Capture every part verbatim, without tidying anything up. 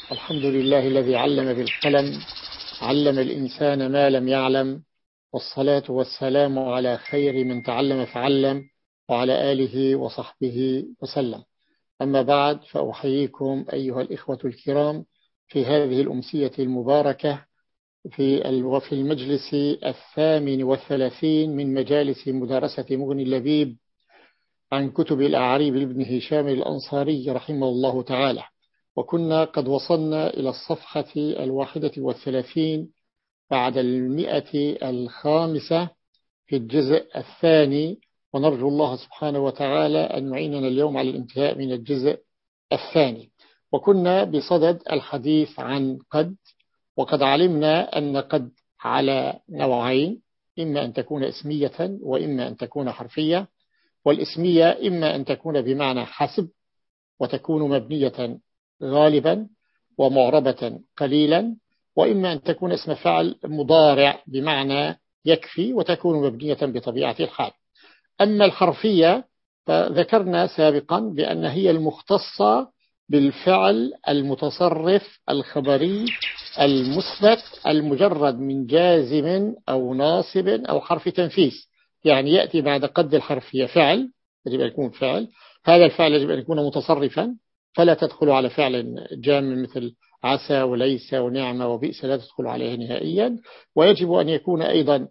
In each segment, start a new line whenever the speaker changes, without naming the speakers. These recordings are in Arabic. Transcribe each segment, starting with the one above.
الحمد لله الذي علم بالقلم، علم الإنسان ما لم يعلم، والصلاة والسلام على خير من تعلم فعلم، وعلى آله وصحبه وسلم. أما بعد، فأحييكم أيها الإخوة الكرام في هذه الأمسية المباركة في وفي المجلس الثامن والثلاثين من مجالس مدارسة مغني اللبيب عن كتب الأعاريب لابن هشام الأنصاري رحمه الله تعالى. وكنا قد وصلنا إلى الصفحة الواحدة والثلاثين بعد المئة الخامسة في الجزء الثاني، ونرجو الله سبحانه وتعالى أن يعيننا اليوم على الانتهاء من الجزء الثاني. وكنا بصدد الحديث عن قد، وقد علمنا أن قد على نوعين، إما أن تكون اسمية وإما أن تكون حرفية. والاسمية إما أن تكون بمعنى حسب وتكون مبنية غالبا ومعربة قليلا، وإما أن تكون اسم فعل مضارع بمعنى يكفي وتكون مبنية بطبيعة الحال. أما الحرفية فذكرنا سابقا بأن هي المختصة بالفعل المتصرف الخبري المثبت المجرد من جازم أو ناصب أو حرف تنفيس. يعني يأتي بعد قد الحرفية فعل، يجب أن يكون فعل، هذا الفعل يجب أن يكون متصرفا، فلا تدخل على فعل جام مثل عسى وليس ونعمة وبئس، لا تدخل عليه نهائيا. ويجب أن يكون أيضا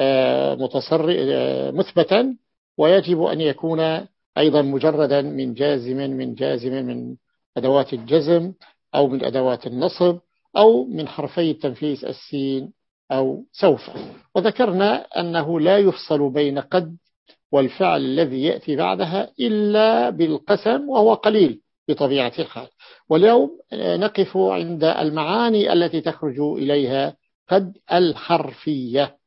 متصرف مثبتا، ويجب أن يكون أيضا مجردا من جازم من جازم من أدوات الجزم أو من أدوات النصب أو من حرفي التنفيس السين أو سوف. وذكرنا أنه لا يفصل بين قد والفعل الذي يأتي بعدها إلا بالقسم، وهو قليل بطبيعة الحال. واليوم نقف عند المعاني التي تخرج إليها قد الحرفية.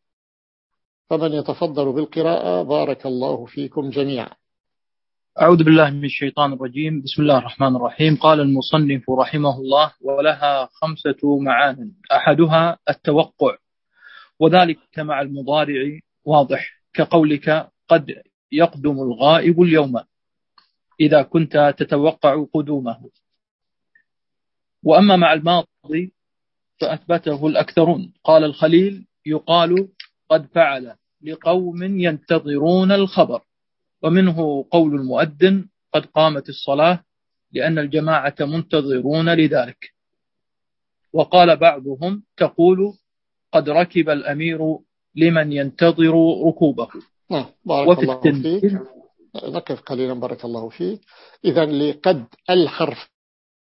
فمن يتفضل بالقراءة بارك الله فيكم جميعا.
أعوذ بالله من الشيطان الرجيم. بسم الله الرحمن الرحيم. قال المصنف رحمه الله: ولها خمسة معان، أحدها التوقع، وذلك مع المضارع واضح، كقولك قد يقدم الغائب اليوم إذا كنت تتوقع قدومه. وأما مع الماضي فأثبته الأكثرون. قال الخليل: يقال قد فعل لقوم ينتظرون الخبر. ومنه قول المؤذن: قد قامت الصلاة، لأن الجماعة منتظرون لذلك. وقال بعضهم: تقول قد ركب الأمير لمن ينتظر ركوبه.
نعم بارك الله فيك. نقف قليلا بارك الله فيك. إذا لقد الحرفية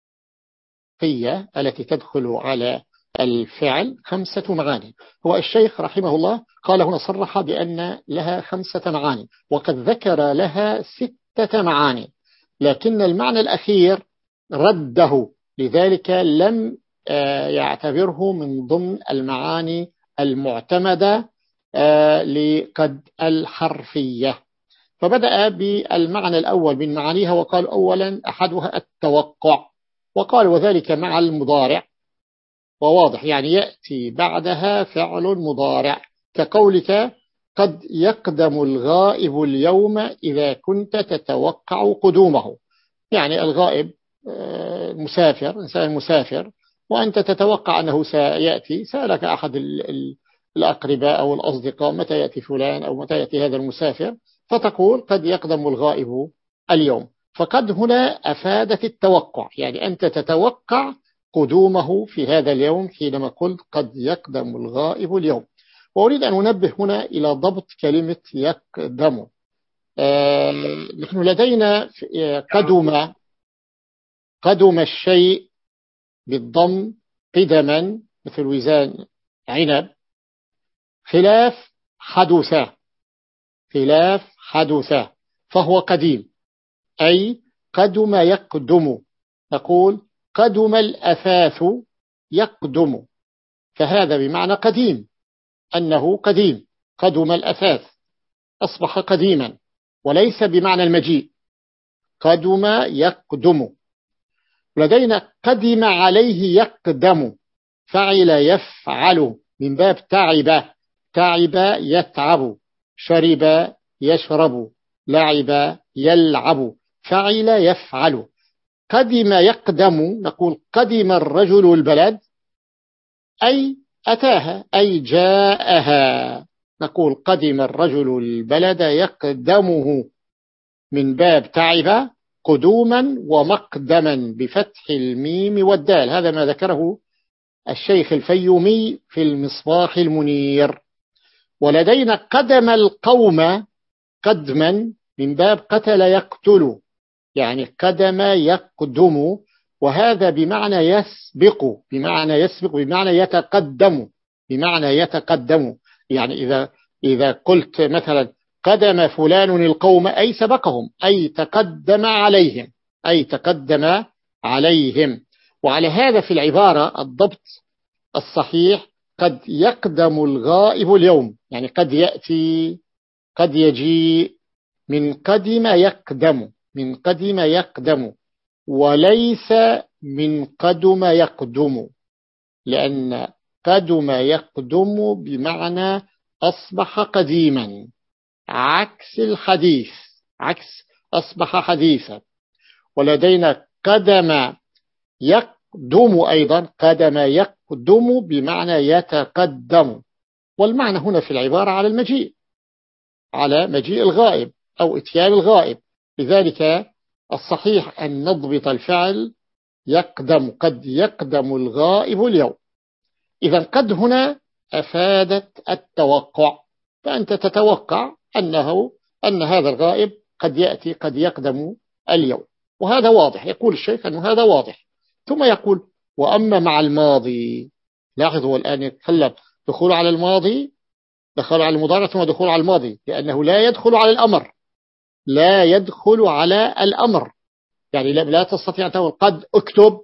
التي تدخل على الفعل خمسة معاني. هو الشيخ رحمه الله قال هنا صرح بأن لها خمسة معاني، وقد ذكر لها ستة معاني، لكن المعنى الأخير رده، لذلك لم يعتبره من ضمن المعاني المعتمدة لقد الحرفية. فبدأ بالمعنى الأول من معانيها، وقال أولا أحدها التوقع، وقال وذلك مع المضارع، وواضح يعني يأتي بعدها فعل مضارع، كقولك قد يقدم الغائب اليوم إذا كنت تتوقع قدومه. يعني الغائب مسافر، إنسان مسافر، وأنت تتوقع أنه سيأتي، سألك أحد الأقرباء أو الأصدقاء متى يأتي فلان أو متى يأتي هذا المسافر، فتقول قد يقدم الغائب اليوم. فقد هنا أفادت التوقع، يعني أنت تتوقع قدومه في هذا اليوم حينما قلت قد يقدم الغائب اليوم. وأريد أن أنبه هنا إلى ضبط كلمة يقدم. آه نحن لدينا قدم قدم الشيء بالضم قدما مثل وزان عنب، خلاف حدث خلاف حدث فهو قديم، أي قدم يقدم. نقول قدم الأثاث يقدم، فهذا بمعنى قديم، أنه قديم، قدم الأثاث أصبح قديما، وليس بمعنى المجيء. قدم يقدم. لدينا قدم عليه يقدم، فعل يفعل من باب تعب، تعب يتعب، شرب يشرب، لعب يلعب، فعل يفعل. قدم يقدم نقول قدم الرجل البلد أي أتاها أي جاءها، نقول قدم الرجل البلد يقدمه من باب تعب قدوما ومقدما بفتح الميم والدال. هذا ما ذكره الشيخ الفيومي في المصباح المنير. ولدينا قدم القوم قدما من باب قتل يقتل، يعني قدم يقدم، وهذا بمعنى يسبق، بمعنى يسبق بمعنى يتقدم، بمعنى يتقدم. يعني إذا إذا قلت مثلا قدم فلان القوم أي سبقهم، أي تقدم عليهم، أي تقدم عليهم. وعلى هذا في العبارة الضبط الصحيح قد يقدم الغائب اليوم، يعني قد يأتي قد يجيء، من قدم يقدم، من قدم يقدم، وليس من قدم يقدم، لأن قدم يقدم بمعنى أصبح قديما، عكس الحديث، عكس أصبح حديثا. ولدينا قدم يقدم أيضا، قدم يقدم بمعنى يتقدم، والمعنى هنا في العبارة على المجيء، على مجيء الغائب أو اتيان الغائب. لذلك الصحيح أن نضبط الفعل يقدم، قد يقدم الغائب اليوم. إذا قد هنا أفادت التوقع، فأنت تتوقع أنه أن هذا الغائب قد يأتي قد يقدم اليوم، وهذا واضح. يقول الشيخ أنه هذا واضح، ثم يقول وأما مع الماضي، لاحظوا الآن يتكلم دخول على الماضي، دخل على المضارع ثم دخول على الماضي، لأنه لا يدخل على الأمر، لا يدخل على الأمر، يعني لا تستطيع أن تقول قد اكتب،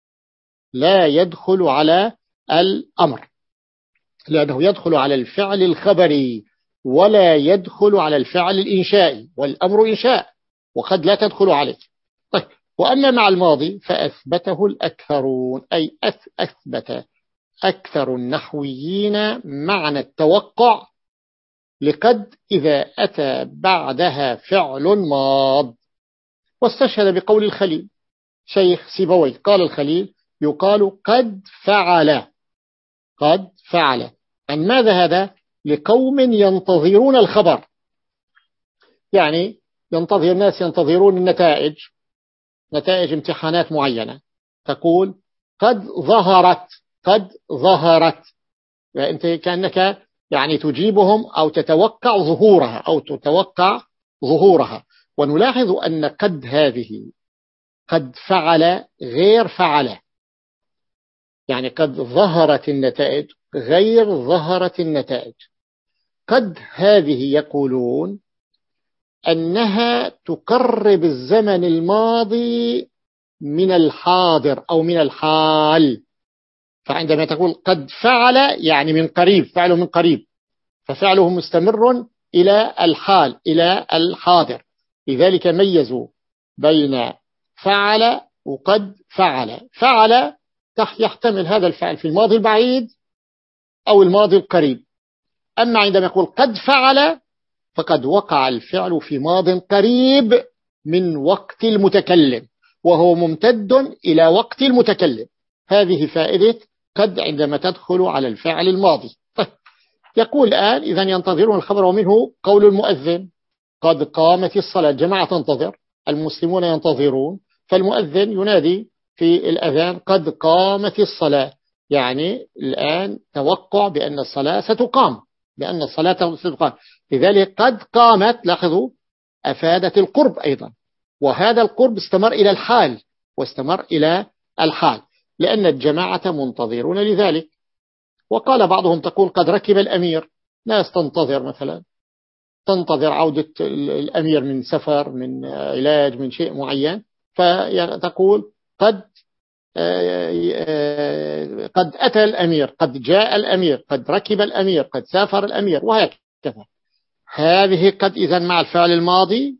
لا يدخل على الأمر، لأنه يدخل على الفعل الخبري ولا يدخل على الفعل الإنشائي، والأمر إنشاء وقد لا تدخل عليه. طيب وأما مع الماضي فأثبته الأكثرون، أي أثبت أكثر النحويين معنى التوقع لقد إذا أتى بعدها فعل ماض. واستشهد بقول الخليل شيخ سيبوي، قال الخليل يقال قد فعل، قد فعل. عن ماذا هذا؟ لقوم ينتظرون الخبر، يعني ينتظر الناس ينتظرون النتائج، نتائج امتحانات معينة، تقول قد ظهرت، قد ظهرت، وأنت كأنك يعني تجيبهم أو تتوقع ظهورها أو تتوقع ظهورها. ونلاحظ أن قد هذه قد فعل غير فعل، يعني قد ظهرت النتائج غير ظهرت النتائج. قد هذه يقولون أنها تقرب الزمن الماضي من الحاضر أو من الحال، فعندما تقول قد فعل يعني من قريب، فعله من قريب، ففعله مستمر إلى الحال إلى الحاضر. لذلك ميزوا بين فعل وقد فعل. فعل يحتمل هذا الفعل في الماضي البعيد أو الماضي القريب، أما عندما يقول قد فعل فقد وقع الفعل في ماض قريب من وقت المتكلم، وهو ممتد إلى وقت المتكلم. هذه فائدة قد عندما تدخل على الفعل الماضي. طيب يقول الآن إذا ينتظرون الخبر، ومنه قول المؤذن قد قامت الصلاة، الجماعة تنتظر، المسلمون ينتظرون، فالمؤذن ينادي في الأذان قد قامت الصلاة، يعني الآن توقع بأن الصلاة ستقام، بأن الصلاة ستقام. لذلك قد قامت، لاحظوا أفادت القرب أيضا، وهذا القرب استمر إلى الحال، واستمر إلى الحال لأن الجماعة منتظرون لذلك. وقال بعضهم تقول قد ركب الأمير، ناس تنتظر مثلا، تنتظر عودة الأمير من سفر، من علاج، من شيء معين، فتقول قد قد أتى الأمير، قد جاء الأمير، قد ركب الأمير، قد سافر الأمير، وهكذا. هذه قد إذن مع الفعل الماضي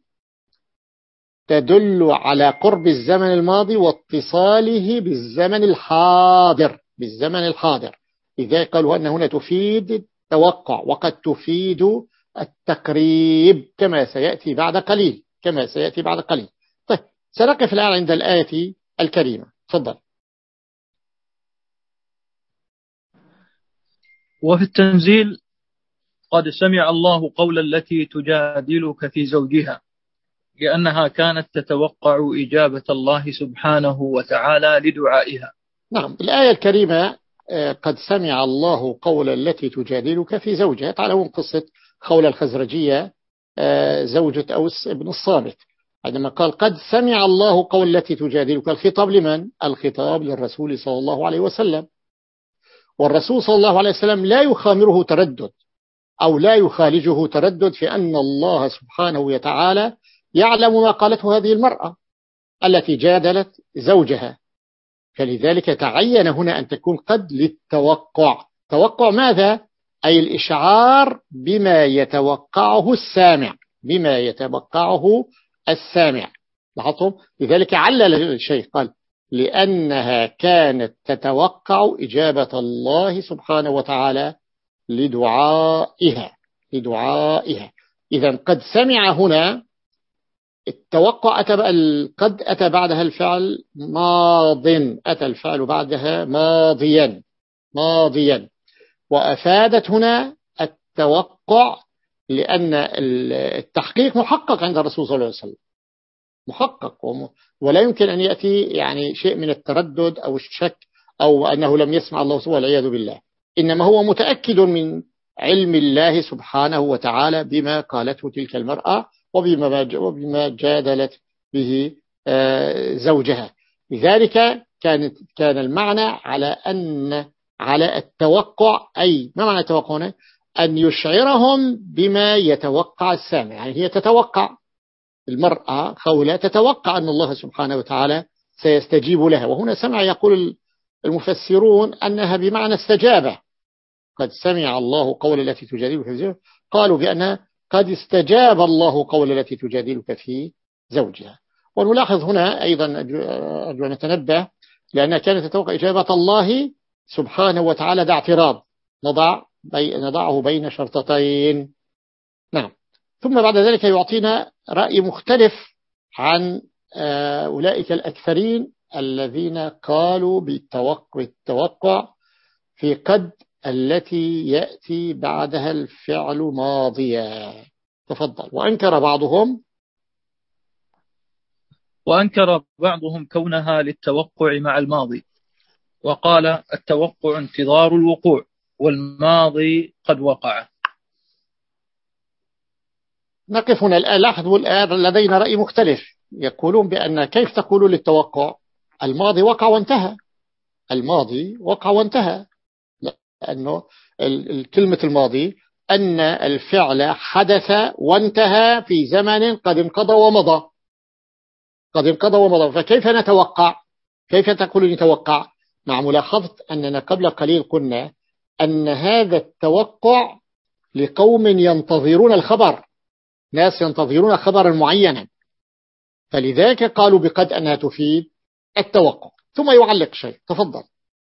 تدل على قرب الزمن الماضي واتصاله بالزمن الحاضر، بالزمن الحاضر. لذلك قالوا أن هنا تفيد التوقع وقد تفيد التقريب كما سيأتي بعد قليل، كما سيأتي بعد قليل. طيب سنقف الآن عند الآية الكريمة. تفضل.
وفي التنزيل قد سمع الله قول التي تجادلك في زوجها لأنها كانت تتوقع إجابة الله سبحانه وتعالى لدعائها.
نعم، الآية الكريمة قد سمع الله قول التي تجادلك في زوجها. تعلمون قصة خولة الخزرجية زوجة أوس بن الصامت، عندما قال قد سمع الله قول التي تجادلك، الخطاب لمن؟ الخطاب للرسول صلى الله عليه وسلم، والرسول صلى الله عليه وسلم لا يخامره تردد أو لا يخالجه تردد في أن الله سبحانه وتعالى يعلم ما قالته هذه المرأة التي جادلت زوجها، فلذلك تعين هنا أن تكون قد للتوقع. توقع ماذا؟ أي الإشعار بما يتوقعه السامع، بما يتوقعه السامع. لاحظتم؟ لذلك علل الشيخ قال لأنها كانت تتوقع إجابة الله سبحانه وتعالى لدعائها لدعائها إذن قد سمع هنا التوقع أتى قد أتى بعدها الفعل ماض، أتى الفعل بعدها ماضيا ماضيا وأفادت هنا التوقع، لأن التحقيق محقق عند الرسول صلى الله عليه وسلم، محقق، ولا يمكن أن يأتي يعني شيء من التردد أو الشك أو أنه لم يسمع الله سبحانه والعياذ بالله، إنما هو متأكد من علم الله سبحانه وتعالى بما قالته تلك المرأة وبما وبما جادلت به زوجها. لذلك كانت كان المعنى على أن على التوقع، أي ما معنى التوقع هنا؟ أن يشعرهم بما يتوقع السامع، يعني هي تتوقع، المرأة خولة تتوقع أن الله سبحانه وتعالى سيستجيب لها، وهنا سمع يقول المفسرون أنها بمعنى استجابة. قد سمع الله قول التي تجادلك في زوجها، قالوا بأنها قد استجاب الله قول التي تجادلك في زوجها. ونلاحظ هنا أيضا أرجو أن نتنبه، لأنها كانت تتوقع إجابة الله سبحانه وتعالى ده اعتراض، نضع بي نضعه بين شرطتين. نعم. ثم بعد ذلك يعطينا رأي مختلف عن أولئك الأكثرين الذين قالوا بالتوقع في قد التي يأتي بعدها الفعل ماضيا. تفضل. وأنكر بعضهم
وأنكر بعضهم كونها للتوقع مع الماضي، وقال التوقع انتظار الوقوع والماضي قد وقع.
نقف هنا الآن. لاحظوا الآن لدينا رأي مختلف، يقولون بأن كيف تقول للتوقع؟ الماضي وقع وانتهى، الماضي وقع وانتهى، لأنه الكلمة الماضي أن الفعل حدث وانتهى في زمن قد انقضى ومضى، قد انقضى ومضى، فكيف نتوقع؟ كيف تقول نتوقع؟ مع ملاحظة أننا قبل قليل قلنا أن هذا التوقع لقوم ينتظرون الخبر، ناس ينتظرون خبرا معينا، فلذلك قالوا بقد أنها تفيد التوقع. ثم يعلق شيء. تفضل.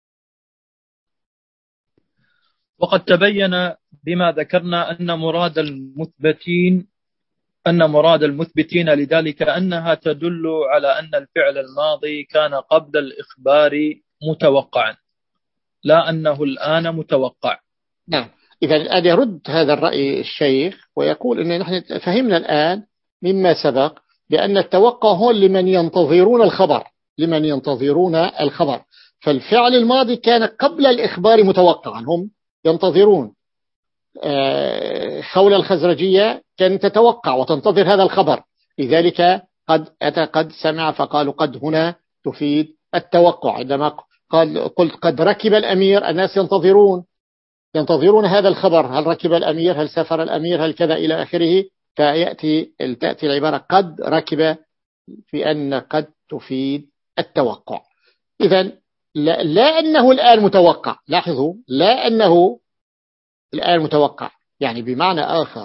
وقد تبين بما ذكرنا أن مراد المثبتين أن مراد المثبتين لذلك أنها تدل على أن الفعل الماضي كان قبل الإخبار متوقعا، لا أنه الآن متوقع.
نعم. إذا الآن يرد هذا الرأي الشيخ ويقول أن نحن فهمنا الآن مما سبق بأن التوقع هو لمن ينتظرون الخبر، لمن ينتظرون الخبر، فالفعل الماضي كان قبل الإخبار متوقعا، هم ينتظرون. خولة الخزرجية كانت تتوقع وتنتظر هذا الخبر، لذلك قد أتى قد سمع فقالوا قد هنا تفيد التوقع. عندما قال قلت قد ركب الأمير، الناس ينتظرون ينتظرون هذا الخبر، هل ركب الأمير، هل سافر الأمير، هل كذا إلى آخره، فيأتي تأتي العبارة قد ركب في أن قد تفيد التوقع. إذن لا, لا أنه الآن متوقع، لاحظوا، لا أنه الآن متوقع، يعني بمعنى آخر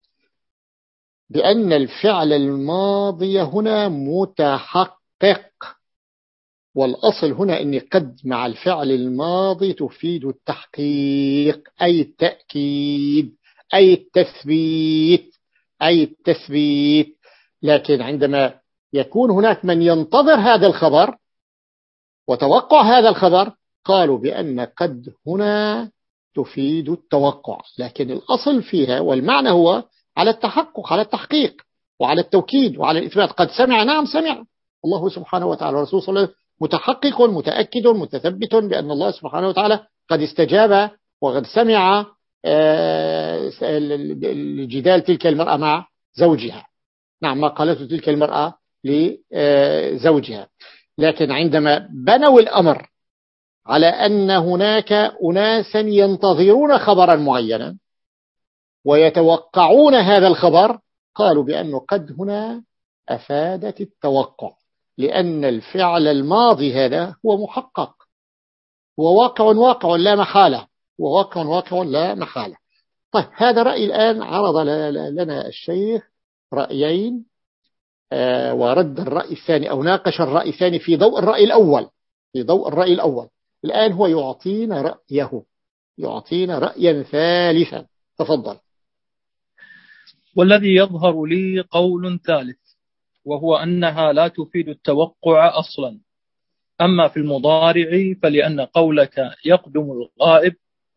بأن الفعل الماضي هنا متحقق، والأصل هنا أن قد مع الفعل الماضي تفيد التحقيق، أي التأكيد، أي التثبيت، أي التثبيت. لكن عندما يكون هناك من ينتظر هذا الخبر وتوقع هذا الخبر، قالوا بأن قد هنا تفيد التوقع، لكن الأصل فيها والمعنى هو على التحقق، على التحقيق وعلى التوكيد وعلى الإثبات. قد سمع، نعم سمع الله سبحانه وتعالى، والرسول صلى الله عليه وسلم متحقق متأكد متثبت بأن الله سبحانه وتعالى قد استجاب وقد سمع الجدال تلك المرأة مع زوجها، نعم ما قالته تلك المرأة لزوجها. لكن عندما بنوا الأمر على أن هناك أناسا ينتظرون خبرا معينا ويتوقعون هذا الخبر، قالوا بأنه قد هنا أفادت التوقع، لأن الفعل الماضي هذا هو محقق، هو واقع واقع لا محالة، هو واقع واقع لا محالة. طيب هذا رأي. الآن عرض لنا الشيخ رأيين ورد الرأي الثاني أو ناقش الرأي الثاني في ضوء الرأي الأول، في ضوء الرأي الأول. الآن هو يعطينا رأيه، يعطينا رأيا ثالثا. تفضل.
والذي يظهر لي قول ثالث، وهو أنها لا تفيد التوقع أصلا. أما في المضارع فلأن قولك يقدم الغائب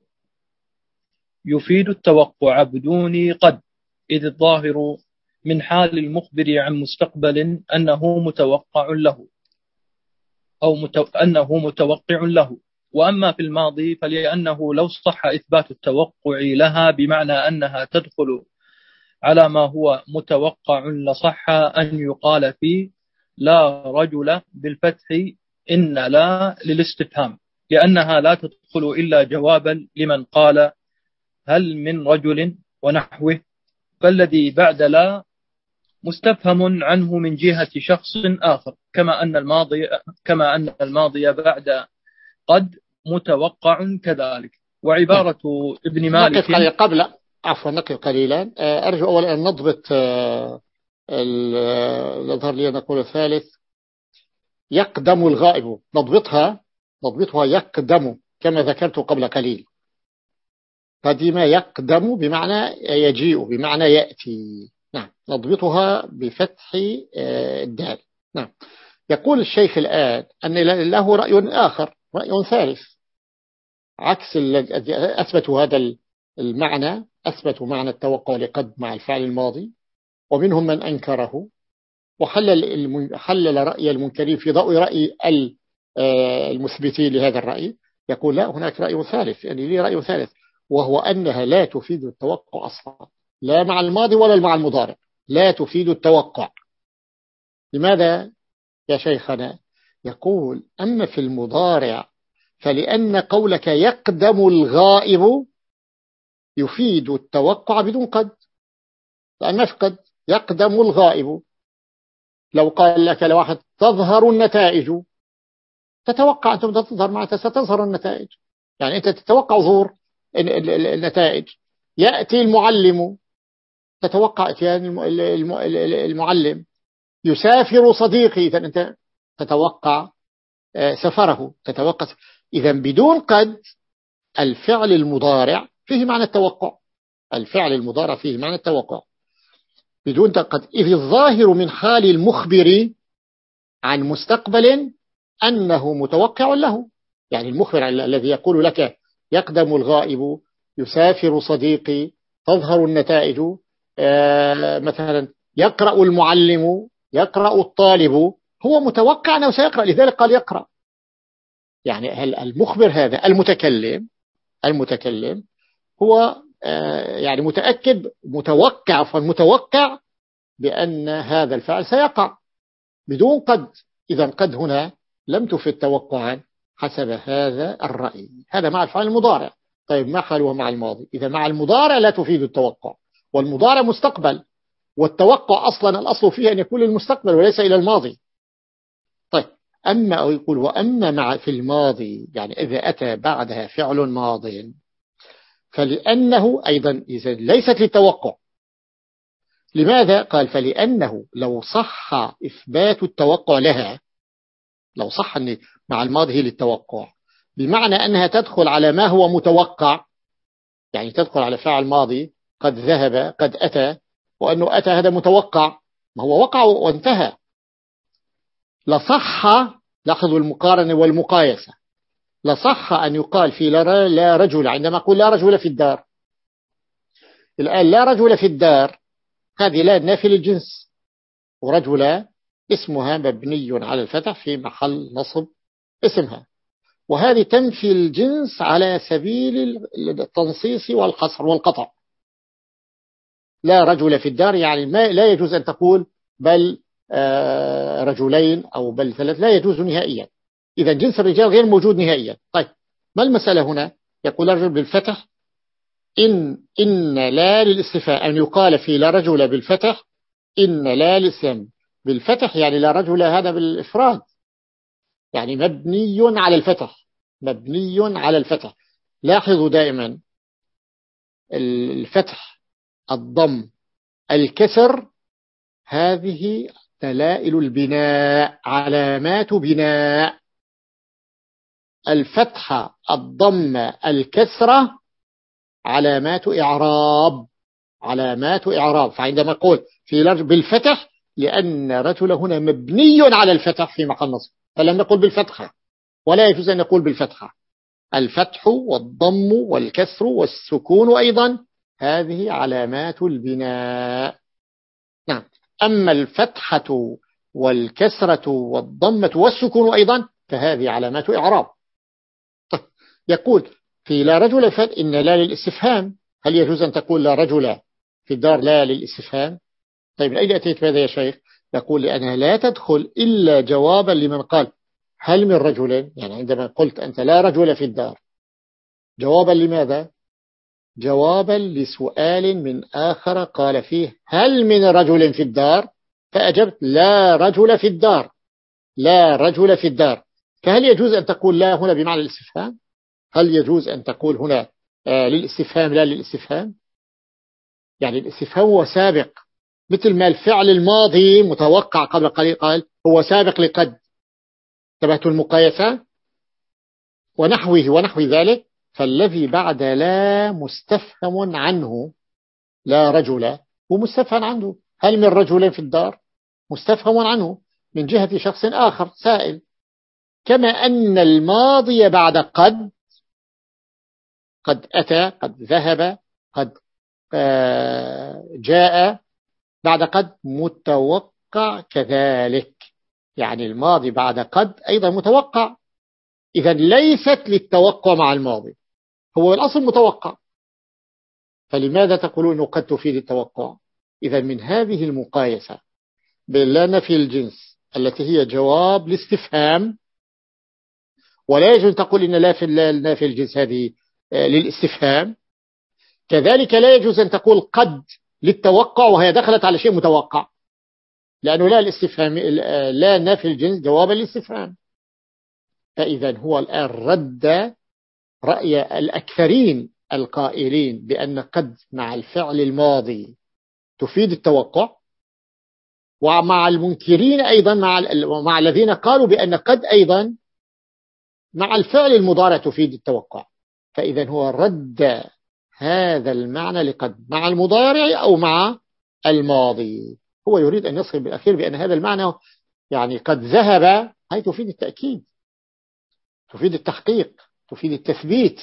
يفيد التوقع بدون قد، إذ الظاهر من حال المخبر عن مستقبل أنه متوقع له أو متو... أنه متوقع له. وأما في الماضي فلأنه لو صح إثبات التوقع لها بمعنى أنها تدخل على ما هو متوقع لصح أن يقال فيه لا رجل بالفتح إن لا للاستفهام، لأنها لا تدخل إلا جوابا لمن قال هل من رجل ونحوه، فالذي بعد لا مستفهم عنه من جهة شخص آخر، كما أن الماضي كما أن الماضي بعد قد متوقع كذلك. وعبارة ابن مالك
نقف قبل عفوا نقف قليلا. أرجو أولا أن نضبط الأظهر لي نقول الثالث يقدم الغائب، نضبطها نضبطها يقدم كما ذكرت قبل قليل. قدم يقدم بمعنى يجيء بمعنى يأتي، نعم نضبطها بفتح الدال. نعم. يقول الشيخ الآن أن له رأي آخر، رأي ثالث عكس الذي أثبتوا هذا المعنى، أثبتوا معنى التوقع لقد مع الفعل الماضي، ومنهم من أنكره وحلل حلل رأي المنكرين في ضوء رأي المثبتين لهذا الرأي. يقول لا، هناك رأي ثالث، يعني لي رأي ثالث، وهو أنها لا تفيد التوقع أصلا، لا مع الماضي ولا مع المضارع، لا تفيد التوقع. لماذا يا شيخنا؟ يقول أما في المضارع فلأن قولك يقدم الغائب يفيد التوقع بدون قد، لأن نفقد يقدم الغائب. لو قال لك لواحد تظهر النتائج، تتوقع أنت بدأت تظهر معناتها ستظهر النتائج، يعني أنت تتوقع ظهور النتائج. يأتي المعلم، تتوقع اتيان المعلم. يسافر صديقي، إذا أنت تتوقع سفره، تتوقع. إذا بدون قد الفعل المضارع فيه معنى التوقع، الفعل المضارع فيه معنى التوقع بدون قد، إذ الظاهر من حال المخبر عن مستقبل أنه متوقع له. يعني المخبر الذي يقول لك يقدم الغائب، يسافر صديقي، تظهر النتائج، مثلا يقرأ المعلم، يقرأ الطالب، هو متوقع أنه سيقرأ، لذلك قال يقرأ. يعني هل المخبر هذا المتكلم المتكلم هو يعني متأكد متوقع فالمتوقع بأن هذا الفعل سيقع بدون قد. إذا قد هنا لم تفد توقعا حسب هذا الرأي. هذا مع الفعل المضارع. طيب ما حاله مع الماضي؟ إذا مع المضارع لا تفيد التوقع، والمضارع مستقبل، والتوقع أصلا الأصل فيه أن يكون للمستقبل وليس إلى الماضي. طيب أما أو يقول وأما مع في الماضي، يعني إذا أتى بعدها فعل ماض فلأنه أيضا إذا ليست للتوقع. لماذا؟ قال فلأنه لو صح إثبات التوقع لها، لو صح أن مع الماضي هي للتوقع بمعنى أنها تدخل على ما هو متوقع، يعني تدخل على فعل ماضي قد ذهب قد أتى، وأنه أتى هذا متوقع، ما هو وقع وانتهى. لصح، لاحظوا المقارنة والمقايسة، لصح أن يقال في لا رجل، عندما أقول لا رجل في الدار، الآن لا رجل في الدار هذه لا نافي للجنس، ورجل اسمها مبني على الفتح في محل نصب اسمها، وهذه تنفي الجنس على سبيل التنصيص والحصر والقطع. لا رجل في الدار يعني ما لا يجوز أن تقول بل آه رجلين أو بل ثلاث، لا يجوز نهائيا. إذا جنس الرجال غير موجود نهائيا. طيب ما المسألة هنا؟ يقول الرجل بالفتح إن إن لا للاستفهام، أن يقال في لا رجل بالفتح إن لا للاسم بالفتح، يعني لا رجل هذا بالإفراد، يعني مبني على الفتح، مبني على الفتح. لاحظوا دائما الفتح، الضم، الكسر، هذه دلائل البناء، علامات بناء. الفتحة، الضم، الكسرة علامات إعراب، علامات إعراب. فعندما أقول في رجل بالفتح لأن رجل هنا مبني على الفتح في محل نصب، فلم نقل بالفتحة، ولا يجوز أن نقول بالفتحة. الفتح والضم والكسر والسكون أيضا هذه علامات البناء. نعم. أما الفتحة والكسرة والضمة والسكون أيضا فهذه علامات إعراب. يقول في لا رجل فات إن لا للاستفهام، هل يجوز أن تقول لا رجل في الدار لا للاستفهام؟ طيب أين أتيت بهذا يا شيخ؟ يقول لأنها لا تدخل إلا جوابا لمن قال هل من رجل، يعني عندما قلت أنت لا رجل في الدار، جوابا لماذا؟ جوابا لسؤال من آخر قال فيه هل من رجل في الدار، فأجبت لا رجل في الدار، لا رجل في الدار. فهل يجوز أن تقول لا هنا بمعنى الاستفهام؟ هل يجوز أن تقول هنا آه للاستفهام لا للاستفهام؟ يعني الاستفهام هو سابق، مثل ما الفعل الماضي متوقع قبل قليل قال هو سابق لقد، انتبهتوا المقايسة ونحوه ونحو ذلك. فالذي بعد لا مستفهم عنه، لا رجل هو مستفهم عنه، هل من رجل في الدار مستفهم عنه من جهة شخص آخر سائل. كما أن الماضي بعد قد، قد أتى، قد ذهب، قد جاء، بعد قد متوقع كذلك، يعني الماضي بعد قد أيضا متوقع. إذا ليست للتوقع مع الماضي، هو الأصل متوقع، فلماذا تقولون أنه قد تفيد التوقع؟ إذا من هذه المقايسة بلا نفي الجنس التي هي جواب الاستفهام، ولا يجوز أن تقول إن لا في نافي الجنس هذه للاستفهام، كذلك لا يجوز أن تقول قد للتوقع وهي دخلت على شيء متوقع، لأنه لا الاستفهام لا نافي الجنس جوابا للاستفهام. فإذا هو الآن رد رأي الأكثرين القائلين بأن قد مع الفعل الماضي تفيد التوقع، ومع المنكرين أيضا، مع مع الذين قالوا بأن قد أيضا مع الفعل المضارع تفيد التوقع. فإذا هو رد هذا المعنى لقد مع المضارع أو مع الماضي. هو يريد أن يصل بالأخير بأن هذا المعنى يعني قد ذهب، هي تفيد التأكيد، تفيد التحقيق، تفيد التثبيت،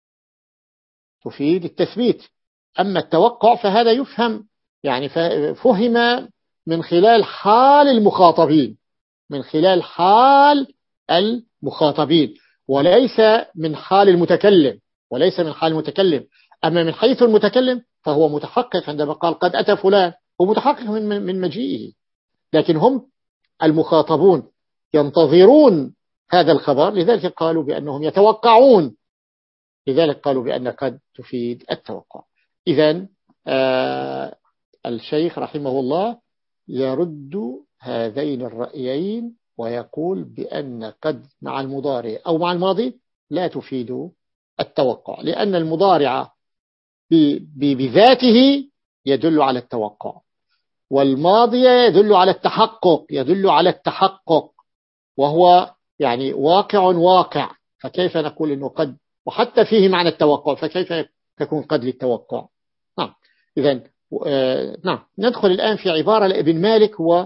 تفيد التثبيت. أما التوقع فهذا يفهم، يعني فهم من خلال حال المخاطبين، من خلال حال المخاطبين، وليس من حال المتكلم، وليس من حال المتكلم. أما من حيث المتكلم فهو متحقق، عندما قال قد أتى فلان هو متحقق من من مجيئه، لكن هم المخاطبون ينتظرون هذا الخبر، لذلك قالوا بأنهم يتوقعون، لذلك قالوا بأن قد تفيد التوقع. إذن آه الشيخ رحمه الله يرد هذين الرأيين ويقول بأن قد مع المضارع أو مع الماضي لا تفيد التوقع، لأن المضارع بذاته يدل على التوقع، والماضي يدل على التحقق، يدل على التحقق وهو يعني واقع واقع، فكيف نقول أنه قد وحتى فيه معنى التوقع، فكيف تكون قد للتوقع؟ نعم. إذن آه نعم ندخل الآن في عبارة لابن مالك، هو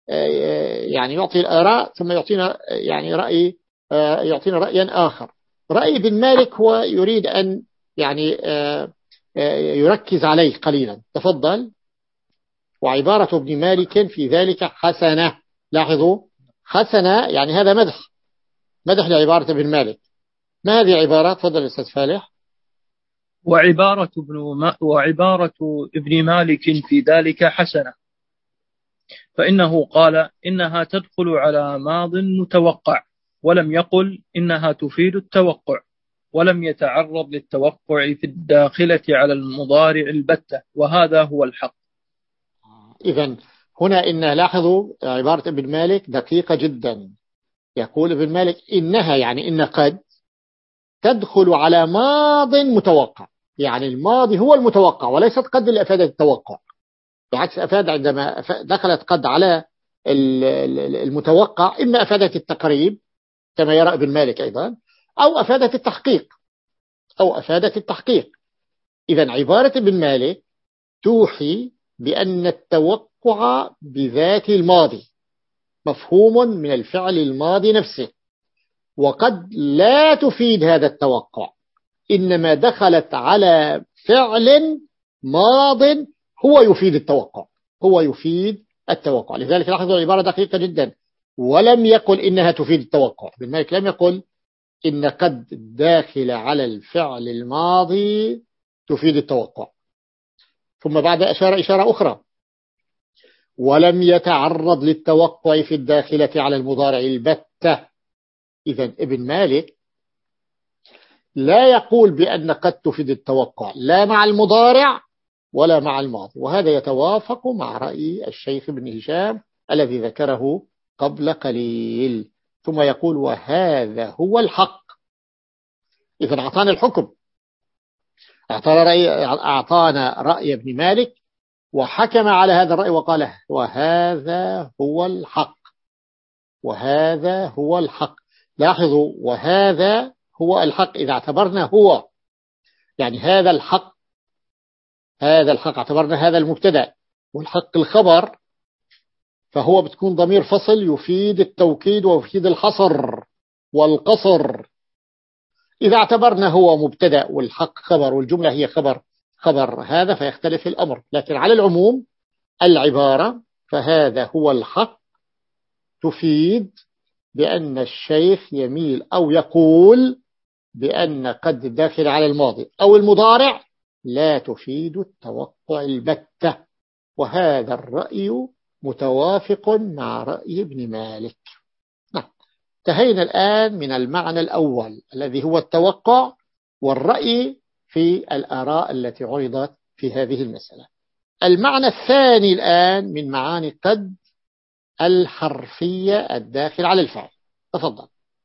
يعني يعطي الآراء ثم يعطينا يعني رأي يعطينا رأيا آخر. رأي ابن مالك هو يريد أن يعني يركز عليه قليلا. تفضل. وعبارة ابن مالك في ذلك حسنة. لاحظوا حسنة يعني هذا مدح، مدح لعبارة ابن مالك. ما هذه عبارة؟ تفضل أستاذ فالح.
وعبارة ابن ما وعبارة ابن مالك في ذلك حسنة، فإنه قال إنها تدخل على ماض متوقع، ولم يقل إنها تفيد التوقع، ولم يتعرض للتوقع في الداخلة على المضارع البتة، وهذا هو الحق.
إذن هنا إن لاحظوا عبارة ابن مالك دقيقة جدا. يقول ابن مالك إنها يعني إن قد تدخل على ماض متوقع، يعني الماضي هو المتوقع وليست قد اللي أفادت التوقع. بعكس أفاد عندما دخلت قد على المتوقع إما أفادت التقريب كما يرى ابن مالك أيضا، أو أفادت التحقيق أو أفادت التحقيق. إذن عبارة ابن مالك توحي بأن التوقع بذات الماضي مفهوم من الفعل الماضي نفسه، وقد لا تفيد هذا التوقع، إنما دخلت على فعل ماض هو يفيد التوقع، هو يفيد التوقع. لذلك لاحظوا العبارة دقيقة جدا. ولم يقل إنها تفيد التوقع. ابن مالك لم يقل إن قد داخل على الفعل الماضي تفيد التوقع. ثم بعد أشار إشارة أخرى: ولم يتعرض للتوقع في الداخلة على المضارع البتة. إذن ابن مالك لا يقول بأن قد تفيد التوقع لا مع المضارع ولا مع الماضي، وهذا يتوافق مع رأي الشيخ ابن هشام الذي ذكره قبل قليل. ثم يقول وهذا هو الحق. إذن أعطانا الحكم، أعطانا رأي, أعطانا رأي ابن مالك وحكم على هذا الرأي وقال وهذا هو الحق، وهذا هو الحق. لاحظوا وهذا هو الحق. إذا اعتبرنا هو يعني هذا الحق، هذا الحق اعتبرنا هذا المبتدأ والحق الخبر، فهو بتكون ضمير فصل يفيد التوكيد ويفيد الحصر والقصر. إذا اعتبرنا هو مبتدأ والحق خبر والجملة هي خبر خبر هذا فيختلف الأمر. لكن على العموم العبارة فهذا هو الحق تفيد بأن الشيخ يميل أو يقول بأن قد داخل على الماضي أو المضارع لا تفيد التوقع البتة، وهذا الرأي متوافق مع رأي ابن مالك. نعم. انتهينا الآن من المعنى الأول الذي هو التوقع والرأي في الآراء التي عرضت في هذه المسألة. المعنى الثاني الآن من معاني قد الحرفية الداخل على الفعل. تفضل.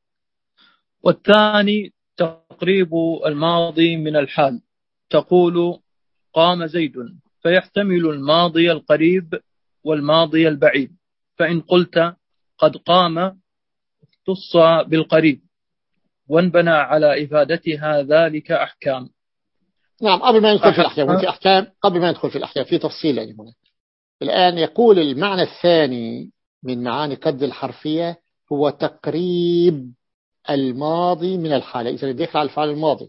والثاني تقريب الماضي من الحال. تقول قام زيد، فيحتمل الماضي القريب والماضي البعيد. فإن قلت قد قام اختص بالقريب وانبنى على إفادتها ذلك أحكام.
نعم. قبل ما ندخل في الأحكام في أحكام قبل ما ندخل في الأحكام في تفصيل يعني هنا. الآن يقول المعنى الثاني من معاني قد الحرفية هو تقريب الماضي من الحال. إذا دخل على الفعل الماضي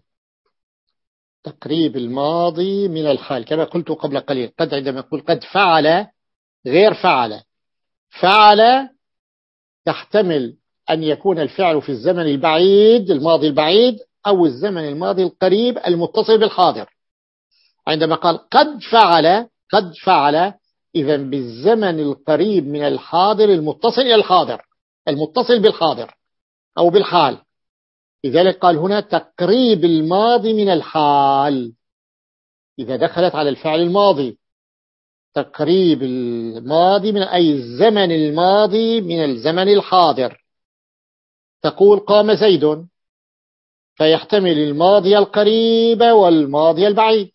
تقريب الماضي من الحال كما قلت قبل قليل. قد عندما يقول قد فعل غير فعل. فعل تحتمل أن يكون الفعل في الزمن البعيد الماضي البعيد أو الزمن الماضي القريب المتصل بالحاضر. عندما قال قد فعل قد فعل إذا بالزمن القريب من الحاضر المتصل إلى الحاضر المتصل بالحاضر أو بالحال. لذلك قال هنا تقريب الماضي من الحال إذا دخلت على الفعل الماضي. تقريب الماضي من أي الزمن الماضي من الزمن الحاضر. تقول قام زيد فيحتمل الماضي القريب والماضي البعيد.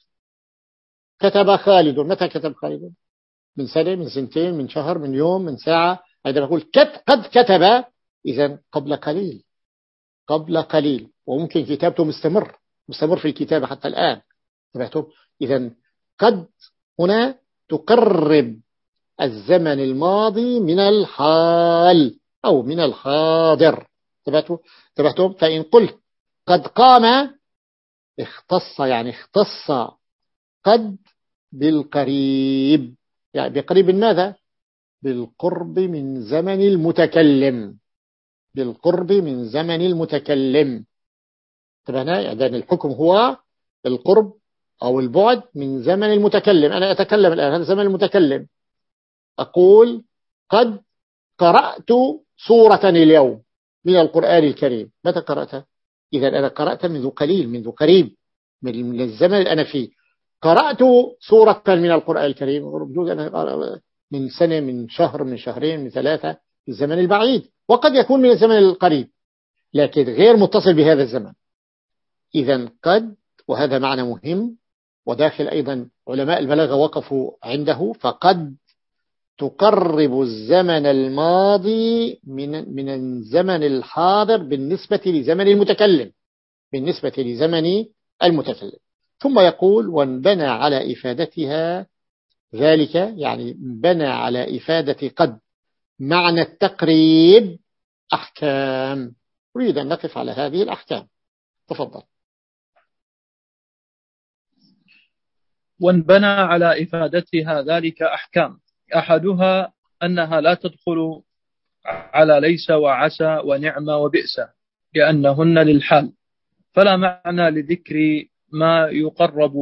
كتب خالد، متى كتب خالد؟ من سنة، من سنتين، من شهر، من يوم، من ساعة. عندما يقول قد كتب إذن قبل قليل قبل قليل وممكن كتابته مستمر مستمر في الكتابة حتى الآن. إذن قد هنا تقرب الزمن الماضي من الحال أو من الحاضر. انتبهتم؟ فإن قلت قد قام اختص، يعني اختص قد بالقريب، يعني بقريب ماذا؟ بالقرب من زمن المتكلم، بالقرب من زمن المتكلم. انتبهنا؟ يعني الحكم هو القرب أو البعد من زمن المتكلم. أنا أتكلم الآن، هذا زمن المتكلم. أقول قد قرأت سورة اليوم من القرآن الكريم. متى قرأتها؟ إذا أنا قرأت منذ قليل، منذ قريب من الزمن اللي أنا فيه. قرأت سورة من القرآن الكريم من سنة، من شهر، من شهرين، من ثلاثة، في الزمن البعيد، وقد يكون من الزمن القريب لكن غير متصل بهذا الزمن. إذا قد، وهذا معنى مهم وداخل أيضا علماء البلاغة وقفوا عنده، فقد تقرب الزمن الماضي من من الزمن الحاضر بالنسبة لزمن المتكلم، بالنسبة لزمن المتكلم. ثم يقول وانبنى على إفادتها ذلك، يعني بنى على إفادة قد معنى التقريب أحكام. أريد أن نقف على هذه الأحكام. تفضل.
وانبنى على إفادتها ذلك أحكام، أحدها أنها لا تدخل على ليس وعسى ونعم وبئس لأنهن للحال، فلا معنى لذكر ما يقرب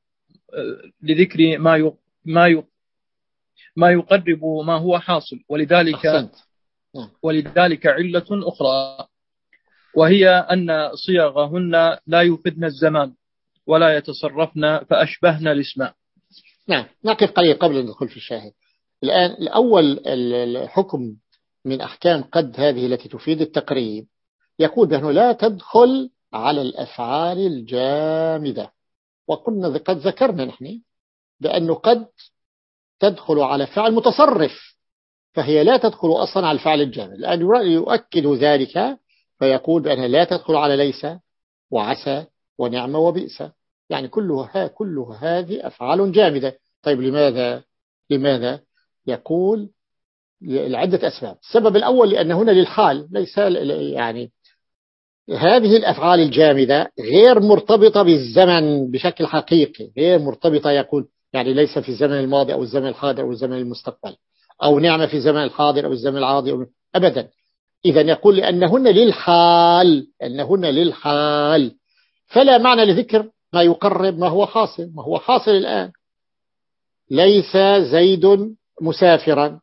لذكر ما ما ما يقرب ما هو حاصل، ولذلك أحسنت. ولذلك علة أخرى وهي أن صيغهن لا يفدن الزمان ولا يتصرفن فأشبهن الاسم.
نعم، نقف قليل قبل أن ندخل في الشاهد. الآن الأول الحكم من أحكام قد هذه التي تفيد التقريب يقول بأنه لا تدخل على الأفعال الجامدة. وقلنا قد ذكرنا نحن بأنه قد تدخل على فعل متصرف، فهي لا تدخل أصلا على الفعل الجامد. الآن يؤكد ذلك فيقول بأنها لا تدخل على ليس وعسى ونعم وبئس، يعني كلها كلها هذه أفعال جامدة. طيب لماذا؟ لماذا؟ يقول لعدة أسباب. السبب الأول لأن هنا للحال، ليس يعني هذه الأفعال الجامدة غير مرتبطة بالزمن بشكل حقيقي، غير مرتبطة. يقول يعني ليس في الزمن الماضي أو الزمن الحاضر أو الزمن المستقبل، أو نعمة في الزمن الحاضر أو الزمن العاضي أو أبدا. إذا يقول لأنهن للحال، أنهن للحال، فلا معنى لذكر ما يقرب ما هو حاصل. ما هو حاصل الآن، ليس زيد مسافرا،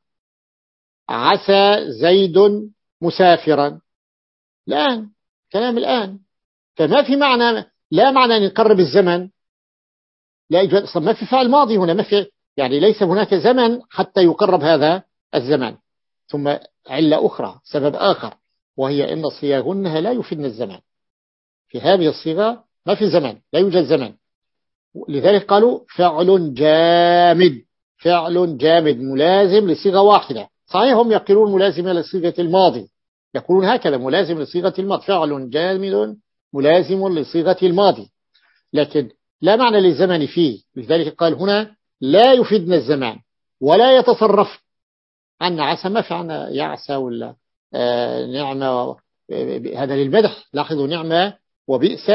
عسى زيد مسافرا، الآن كلام الآن. فما في معنى، لا معنى أن نقرب الزمن، لا ما في فعل ماضي هنا، ما في، يعني ليس هناك زمن حتى يقرب هذا الزمن. ثم علة أخرى، سبب آخر، وهي أن صياغنها لا يفيدن الزمان. في هذه الصيغة ما في زمن، لا يوجد زمن، لذلك قالوا فعل جامد، فعل جامد ملازم لصيغة واحدة. صحيح هم يقولون ملازمة لصيغة الماضي، يقولون هكذا ملازم لصيغة الماضي، فعل جامد ملازم لصيغة الماضي، لكن لا معنى للزمن فيه. لذلك قال هنا لا يفيدنا الزمان ولا يتصرف. عن عسى ما في عنا يعسى ولا آه نعمة، هذا للمدح. لاحظوا نعمة وبئس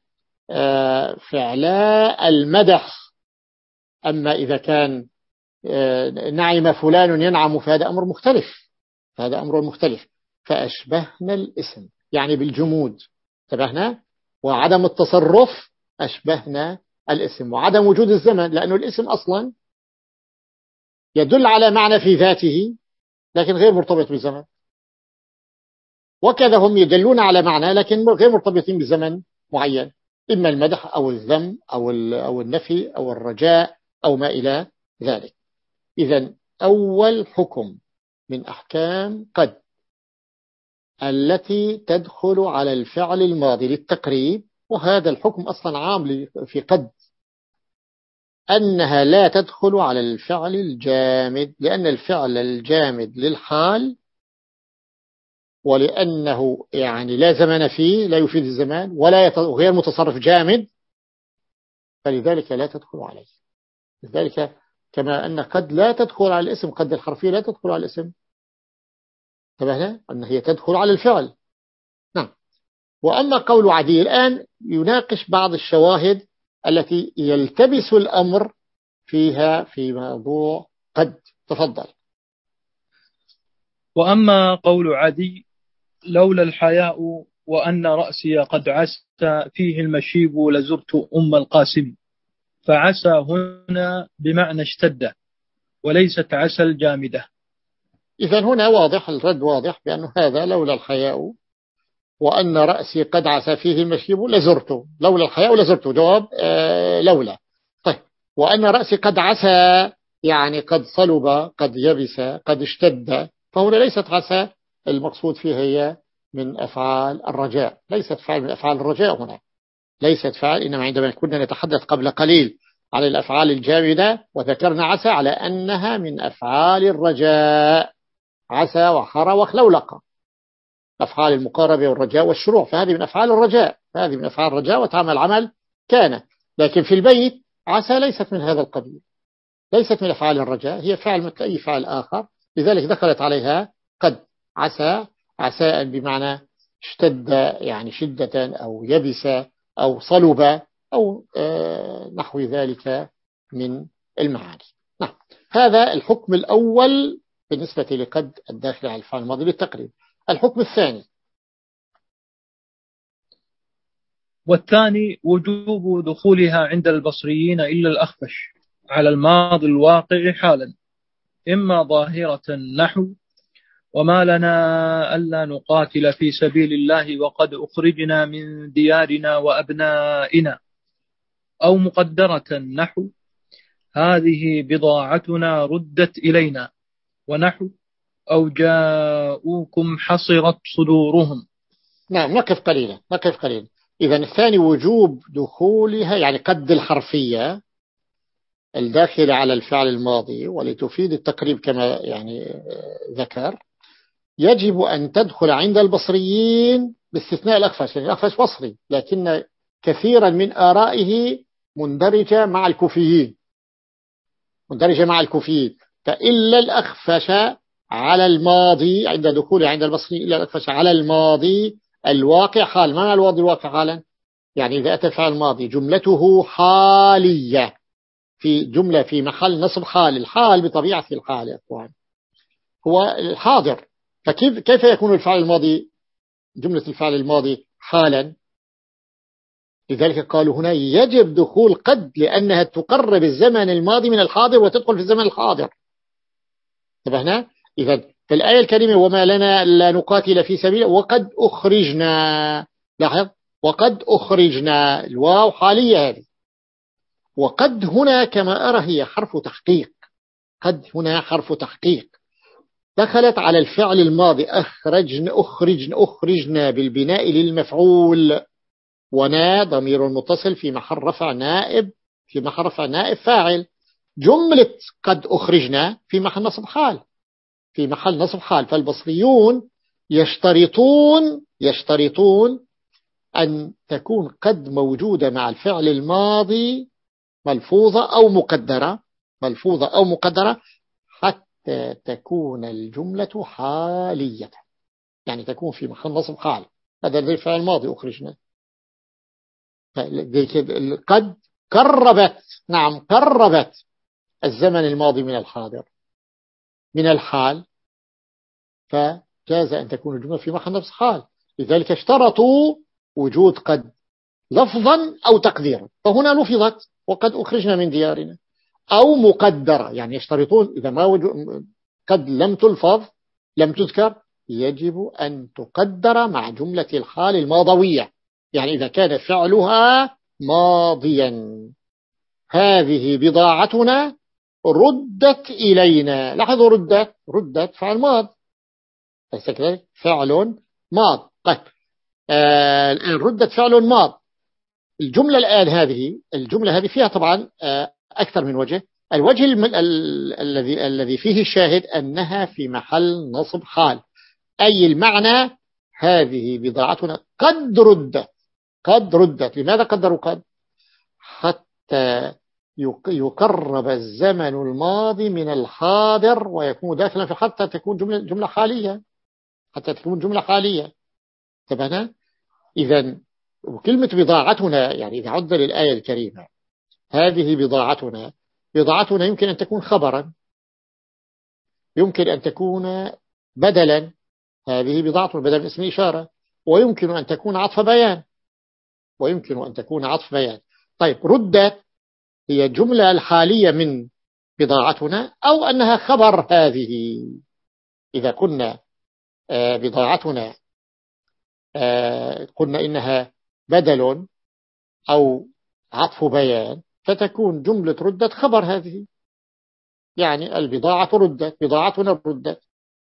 آه فعلاء المدح. أما إذا كان آه نعم فلان ينعم فهذا أمر مختلف، هذا أمر مختلف. فأشبهنا الاسم يعني بالجمود، انتبهنا، وعدم التصرف أشبهنا الاسم، وعدم وجود الزمن، لأنه الاسم أصلا يدل على معنى في ذاته لكن غير مرتبط بالزمن، وكذا هم يدلون على معنى لكن غير مرتبطين بزمن معين، إما المدح أو الذم أو أو النفي أو الرجاء أو ما إلى ذلك. إذن أول حكم من أحكام قد التي تدخل على الفعل الماضي للتقريب، وهذا الحكم أصلا عام في قد، أنها لا تدخل على الفعل الجامد، لأن الفعل الجامد للحال، ولأنه يعني لا زمن فيه، لا يفيد الزمان ولا يت... غير متصرف جامد، فلذلك لا تدخل عليه. لذلك كما أن قد لا تدخل على الاسم، قد الحرفية لا تدخل على الاسم، انتبهنا أن هي تدخل على الفعل. نعم. وأما قول عدي الآن يناقش بعض الشواهد التي يلتبس الأمر فيها في موضوع قد. تفضل.
وأما قول عدي لولا الحياء وأن رأسي قد عس فيه المشيب لزرت أم القاسم، فعسى هنا بمعنى اشتد وليست عسى الجامدة.
إذن هنا واضح، الرد واضح بأن هذا لولا الحياء وأن رأسي قد عسى فيه المشيب لزرته، لولا الحياء لزرته، جواب آه لولا. طيب، وأن رأسي قد عسى يعني قد صلب، قد يبس، قد اشتد، فهنا ليست عسى المقصود فيها هي من أفعال الرجاء، ليست فعل من أفعال الرجاء هنا، ليست فعل. إنما عندما كنا نتحدث قبل قليل على الأفعال الجامدة وذكرنا عسى على أنها من أفعال الرجاء، عسى وحر وخلولق، أفعال المقاربة والرجاء والشروع، فهذه من أفعال الرجاء، هذه من أفعال الرجاء وتعمل عمل كان. لكن في البيت عسى ليست من هذا القبيل، ليست من أفعال الرجاء، هي فعل مثل أي فعل آخر، لذلك دخلت عليها قد. عسى عساء بمعنى اشتد يعني شدة، أو يبس، أو صلب، أو نحو ذلك من المعاني. نعم. هذا الحكم الأول بالنسبة لقد الداخل على الفعل الماضي للتقريب. الحكم الثاني،
والثاني وجوب دخولها عند البصريين إلا الأخفش على الماضي الواقع حالا، إما ظاهرة نحو وما لنا ألا نقاتل في سبيل الله وقد أخرجنا من ديارنا وأبنائنا، أو مقدرة نحو هذه بضاعتنا ردت إلينا، ونحو أو جاءوكم حصرت صدورهم.
نعم. نقف قليلا نقف قليلا إذن الثاني وجوب دخولها يعني قد الحرفية الداخلة على الفعل الماضي، ولتفيد التقريب كما يعني ذكر، يجب أن تدخل عند البصريين باستثناء الأخفش، يعني الأخفش بصري لكن كثيرا من آرائه مندرجة مع الكوفيين، مندرجة مع الكوفيين، فإلا الأخفش على الماضي عند دخوله عند البصري، إلا الأخفش على الماضي الواقع حال. ما الواضي الواقع حالا؟ يعني إذا أتى الفعل الماضي جملته حالية، في جملة في محل نصب حال، الحال بطبيعة الحال يا أخوان هو الحاضر، فكيف كيف يكون الفعل الماضي جملة الفعل الماضي حالا؟ لذلك قالوا هنا يجب دخول قد لأنها تقرب الزمن الماضي من الحاضر وتدخل في الزمن الحاضر. انتبهنا؟ إذا في الآية الكريمة وما لنا لا نقاتل في سبيل وقد أخرجنا، لاحظ وقد أخرجنا، الواو حالية هذه، وقد هنا كما أرى هي حرف تحقيق، قد هنا حرف تحقيق دخلت على الفعل الماضي، أخرجنا أخرجنا أخرجنا بالبناء للمفعول، ونا ضمير متصل في محل رفع نائب في محل رفع نائب فاعل، جملة قد أخرجنا في محل نصب حال في محل نصب حال. فالبصريون يشترطون يشترطون أن تكون قد موجودة مع الفعل الماضي ملفوظة أو مقدرة ملفوظة أو مقدرة حتى تكون الجملة حالية، يعني تكون في محل نصب حال، هذا الفعل الماضي أخرجنا. قد قربت، نعم قربت الزمن الماضي من الحاضر من الحال، فجاز أن تكون الجملة في محل نصب حال. لذلك اشترطوا وجود قد لفظا أو تقديرا، فهنا لفظت وقد أخرجنا من ديارنا، أو مقدرة، يعني يشترطون إذا ما وجود قد لم تلفظ لم تذكر يجب أن تقدر مع جملة الحال الماضوية، يعني إذا كان فعلها ماضيا هذه بضاعتنا ردت إلينا، لاحظوا ردت ردت فعل ماض ليس كذلك فعل ماض. طيب آه الآن ردت فعل ماض، الجملة الآن هذه الجملة هذه فيها طبعا آه أكثر من وجه، الوجه الذي الذي فيه الشاهد أنها في محل نصب حال، أي المعنى هذه بضاعتنا قد ردت قد ردت. لماذا قدروا قد؟ حتى يقرب الزمن الماضي من الحاضر ويكون داخلا في حتى تكون جملة, جملة حالية حتى تكون جملة حالية. تمام. إذن وكلمة بضاعتنا، يعني إذا عدنا للآية الكريمة، هذه بضاعتنا، بضاعتنا يمكن أن تكون خبرا، يمكن أن تكون بدلا، هذه بضاعتنا بدل اسم إشارة، ويمكن أن تكون عطف بيان، ويمكن أن تكون عطف بيان. طيب ردت هي الجملة الحالية من بضاعتنا أو أنها خبر هذه. إذا كنا بضاعتنا قلنا إنها بدل أو عطف بيان، فتكون جملة ردت خبر هذه، يعني البضاعة ردت، بضاعتنا ردت.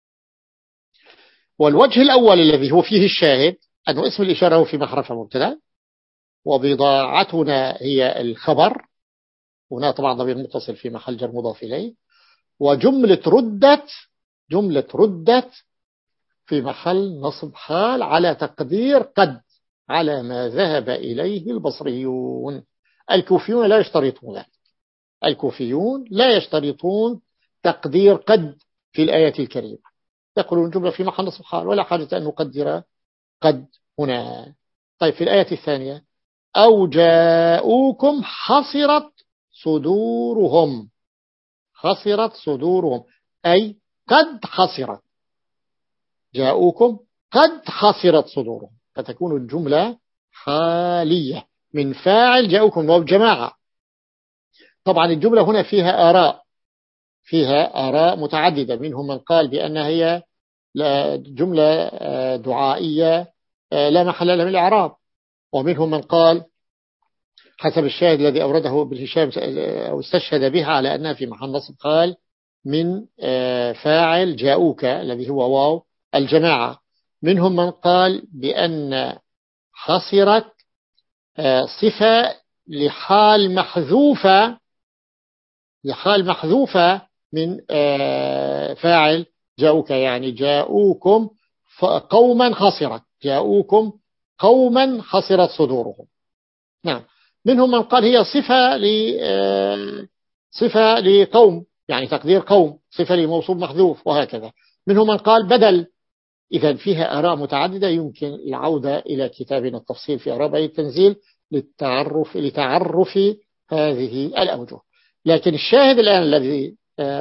والوجه الأول الذي هو فيه الشاهد أنه اسم الإشارة هو في محرف مبتدا، وبضاعتنا هي الخبر، هنا طبعا ضمير متصل في محل جر مضاف إليه، وجملة ردت، جملة ردت في محل نصب حال على تقدير قد، على ما ذهب إليه البصريون. الكوفيون لا يشترطون ذلك، الكوفيون لا يشترطون تقدير قد في الآية الكريمة، يقولون جملة في محل نصب حال ولا حاجة أن نقدر قد هنا. طيب في الآية الثانية أو جاءوكم حصرت صدورهم، حصرت صدورهم أي قد حصرت، جاءوكم قد حصرت صدورهم، فتكون الجملة حالية من فاعل جاءوكم وجماعة. طبعا الجملة هنا فيها آراء، فيها آراء متعددة، منهم من قال بأنها هي جملة دعائية لا محل لها من الإعراب، ومنهم من قال حسب الشاهد الذي أورده بالهشام أو استشهد بها على أنها في محل نصب قال من فاعل جاءوك الذي هو واو الجماعة. منهم من قال بأن حصرت صفة لحال محذوفة، لحال محذوفة من فاعل جاءوك، يعني جاءوكم قوما حصرت، جاءوكم قوما حصرت صدورهم. نعم. منهم من قال هي صفة ل صفة لقوم، يعني تقدير قوم، صفة لموصوف محذوف، وهكذا. منهم من قال بدل. إذا فيها آراء متعددة، يمكن العودة إلى كتابنا التفصيل في آراء التنزيل للتعرف لتعرف هذه الأوجه. لكن الشاهد الآن الذي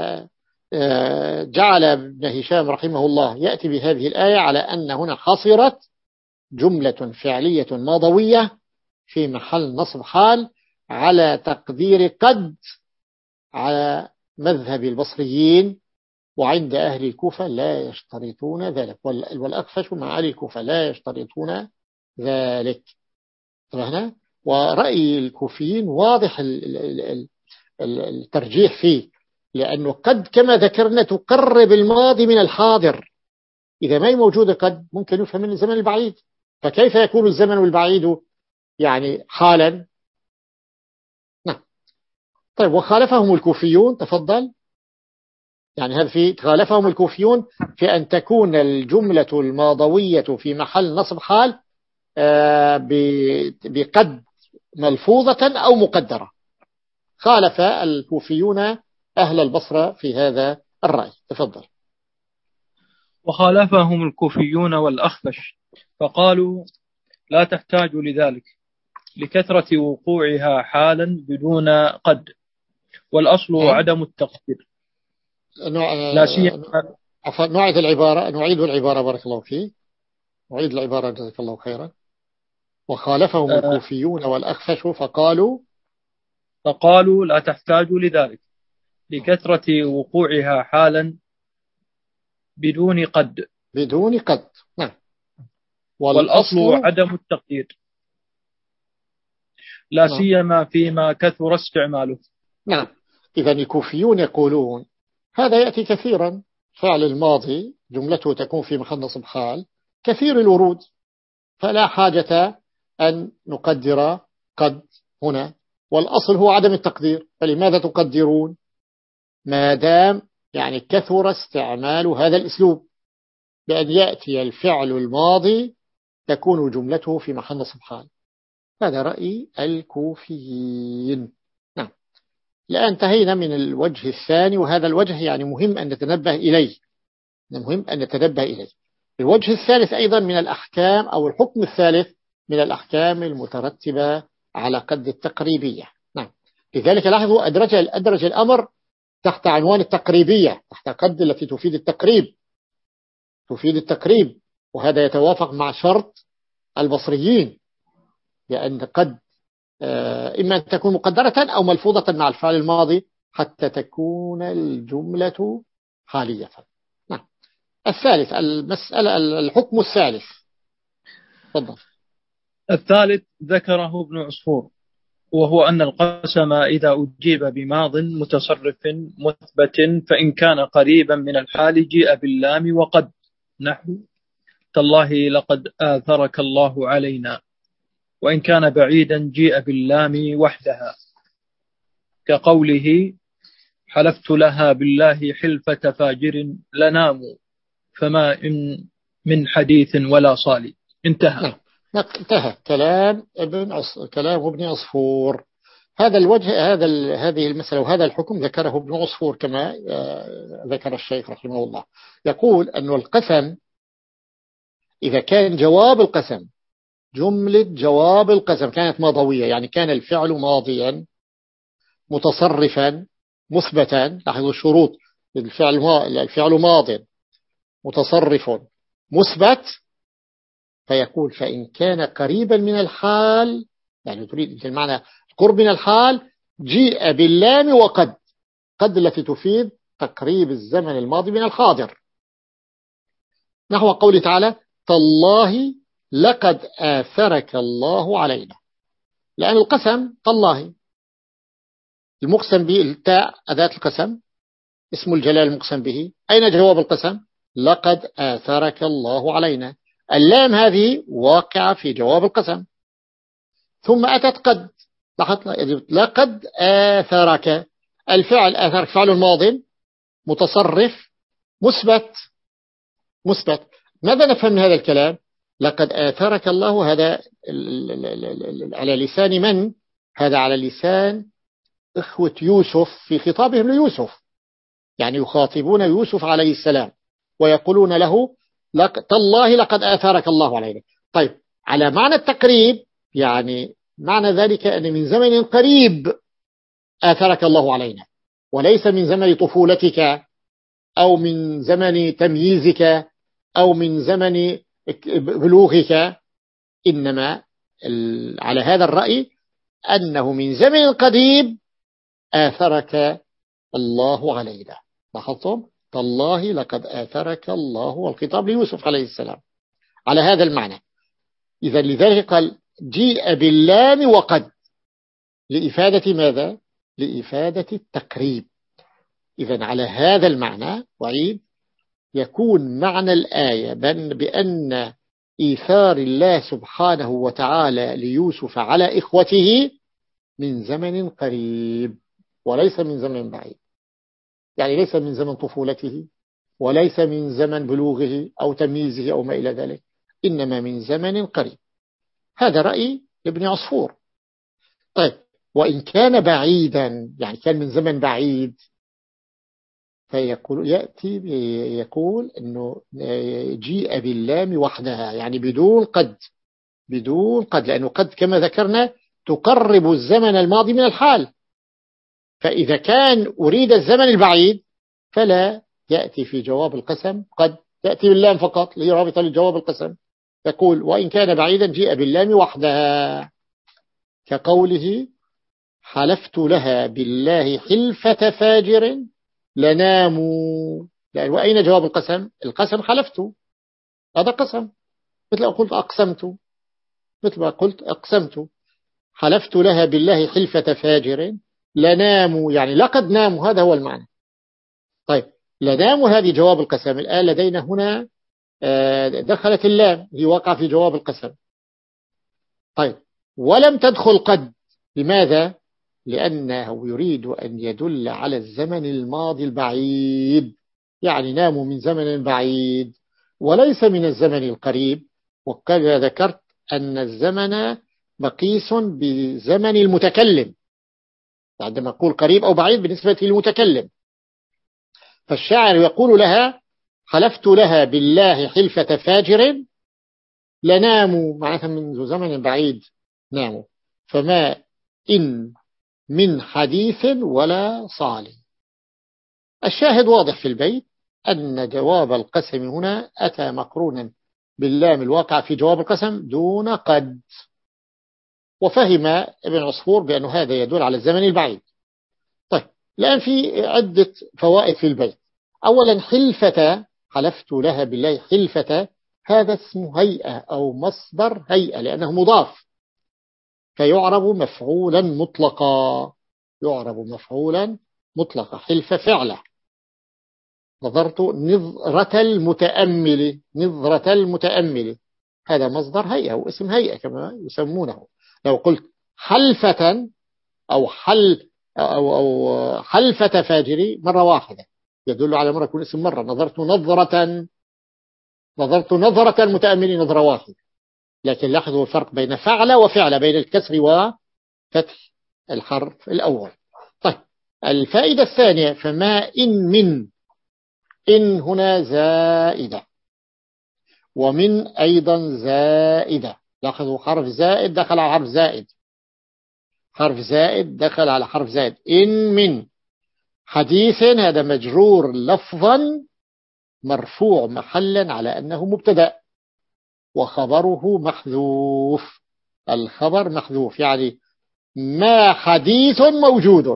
جعل ابن هشام رحمه الله يأتي بهذه الآية على أن هنا حصرت جملة فعلية ماضوية في محل نصب حال على تقدير قد، على مذهب البصريين، وعند أهل الكوفة لا يشترطون ذلك، والأخفش مع أهل الكوفة لا يشترطون ذلك. هنا ورأي الكوفيين واضح الترجيح فيه، لأنه قد كما ذكرنا تقرب الماضي من الحاضر، إذا ما هي موجودة قد ممكن يفهم من الزمن البعيد، فكيف يكون الزمن البعيد يعني حالا؟ نعم. طيب وخالفهم الكوفيون، تفضل. يعني هذا في خالفهم الكوفيون في أن تكون الجملة الماضوية في محل نصب حال بقد ملفوظة أو مقدرة. خالف الكوفيون أهل البصرة في هذا الرأي. تفضل.
وخالفهم الكوفيون والأخفش فقالوا لا تحتاج لذلك لكثرة وقوعها حالا بدون قد، والأصل
نعم.
عدم التقدير.
لا سيما نعيد العبارة، نعيد العبارة بارك الله فيك، نعيد العبارة جزاك الله خيرا. وخالفهم الكوفيون والأخفش فقالوا
فقالوا لا تحتاج لذلك لكثرة وقوعها حالا بدون قد،
بدون قد. نعم.
والأصل, والأصل عدم التقدير لا
نعم.
سيما فيما كثر استعماله.
نعم. إذن الكوفيون يقولون هذا يأتي كثيرا، فعل الماضي جملته تكون في محل نصب حال كثير الورود، فلا حاجة أن نقدر قد هنا، والأصل هو عدم التقدير، فلماذا تقدرون ما دام يعني كثر استعمال هذا الأسلوب بأن يأتي الفعل الماضي تكون جملته في محل نصب حال. هذا رأي الكوفيين. نعم. الآن انتهينا من الوجه الثاني، وهذا الوجه يعني مهم أن نتنبه إليه، مهم أن نتنبه إليه. الوجه الثالث أيضا من الأحكام، أو الحكم الثالث من الأحكام المترتبة على قد التقريبية. نعم، لذلك لاحظوا أدرج أدرج الأمر تحت عنوان التقريبية، تحت قد التي تفيد التقريب، تفيد التقريب، وهذا يتوافق مع شرط البصريين، لأن قد إما أن تكون مقدرة أو ملفوظة مع الفعل الماضي حتى تكون الجملة حالية. نعم. الثالث المسألة الحكم الثالث. تفضل.
الثالث ذكره ابن عصفور، وهو أن القسم إذا أجيب بماض متصرف مثبت فإن كان قريبا من الحال جيء باللام وقد، نحو تالله لقد آثرك الله علينا، وإن كان بعيدا جيء باللام وحدها، كقوله حلفت لها بالله حلفة فاجر لنام فما إن من حديث ولا صالي. انتهى.
نعم. انتهى كلام ابن عص... كلام ابن عصفور. هذا الوجه، هذا ال... هذه المسألة وهذا الحكم ذكره ابن عصفور كما ذكر الشيخ رحمه الله. يقول أن القسم إذا كان جواب القسم، جملة جواب القسم كانت ماضوية، يعني كان الفعل ماضيا متصرفا مثبتا، لاحظوا الشروط، الفعل ما... الفعل ماض متصرف مثبت، فيقول فإن كان قريبا من الحال، يعني تريد المعنى قرب من الحال، جيء باللام وقد، قد التي تفيد تقريب الزمن الماضي من الحاضر، نحو قوله تعالى تالله لقد آثرك الله علينا، لأن القسم تالله المقسم به، التاء أداة القسم اسم الجلال المقسم به، أين جواب القسم؟ لقد آثرك الله علينا، اللام هذه واقعة في جواب القسم. ثم أتت قد، لقد آثرك، الفعل آثرك فعل ماض متصرف مثبت مثبت. ماذا نفهم من هذا الكلام؟ لقد آثرك الله، هذا على لسان من؟ هذا على لسان إخوة يوسف في خطابهم ليوسف، يعني يخاطبون يوسف عليه السلام ويقولون له تالله لقد آثرك الله علينا. طيب، على معنى التقريب، يعني معنى ذلك أن من زمن قريب آثرك الله علينا، وليس من زمن طفولتك أو من زمن تمييزك أو من زمن بلوغك، إنما على هذا الرأي أنه من زمن قريب آثرك الله علينا. لاحظتم؟ تالله لقد آثرك الله، والخطاب ليوسف عليه السلام على هذا المعنى. إذا لذلك قال جيء باللام وقد، لإفادة ماذا؟ لإفادة التقريب. إذا على هذا المعنى وعيد يكون معنى الآية بأن إيثار الله سبحانه وتعالى ليوسف على إخوته من زمن قريب وليس من زمن بعيد، يعني ليس من زمن طفولته وليس من زمن بلوغه أو تمييزه أو ما إلى ذلك، إنما من زمن قريب. هذا رأي ابن عصفور. طيب، وإن كان بعيدا، يعني كان من زمن بعيد، فيقول يأتي يقول أنه جيء باللام وحدها، يعني بدون قد، بدون قد، لأنه قد كما ذكرنا تقرب الزمن الماضي من الحال، فإذا كان أريد الزمن البعيد فلا يأتي في جواب القسم قد، يأتي باللام فقط اللي رابطة لجواب القسم. يقول وإن كان بعيدا جيء باللام وحدها، كقوله حلفت لها بالله حلفة فاجر لناموا، وأين جواب القسم؟ القسم حلفت، هذا قسم، مثل ما قلت أقسمت، مثل ما قلت أقسمت. حلفت لها بالله حلفة فاجر لناموا، يعني لقد ناموا، هذا هو المعنى. طيب، لناموا هذه جواب القسم. الآن لدينا هنا دخلت اللام، هي واقع في جواب القسم. طيب، ولم تدخل قد، لماذا؟ لأنه يريد أن يدل على الزمن الماضي البعيد، يعني ناموا من زمن بعيد وليس من الزمن القريب. وكذا ذكرت أن الزمن مقيس بزمن المتكلم، عندما أقول قريب أو بعيد بالنسبة للمتكلم. فالشاعر يقول لها حلفت لها بالله حلفة فاجر لناموا معناتها منذ زمن بعيد ناموا فما إن من حديث ولا صال. الشاهد واضح في البيت أن جواب القسم هنا أتى مقرونا باللام الواقع في جواب القسم دون قد. وفهم ابن عصفور بأن هذا يدل على الزمن البعيد. طيب الآن في عدة فوائد في البيت. أولا حلفة، حلفت لها بالله حلفة، هذا اسم هيئة أو مصدر هيئة لأنه مضاف فيعرب مفعولا مطلقا، يعرب مفعولا مطلقا. حلفة فعله. نظرت نظرة المتأمل، نظرة المتأمل هذا مصدر هيئة واسم هيئة كما يسمونه. لو قلت حلفة أو حل أو, أو حلفة فاجري مرة واحدة يدل على مرة يكون اسم مرة. نظرت نظرة، نظرت نظرة المتأمل نظرة واحدة. لكن لاحظوا الفرق بين فعل وفعل، بين الكسر وفتح الحرف الأول. طيب الفائدة الثانية فما إن من، إن هنا زائدة ومن أيضا زائدة. لاحظوا حرف زائد دخل على حرف زائد، حرف زائد دخل على حرف زائد. إن من حديث هذا مجرور لفظا مرفوع محلا على أنه مبتدأ وخبره محذوف. الخبر محذوف يعني ما حديث موجود.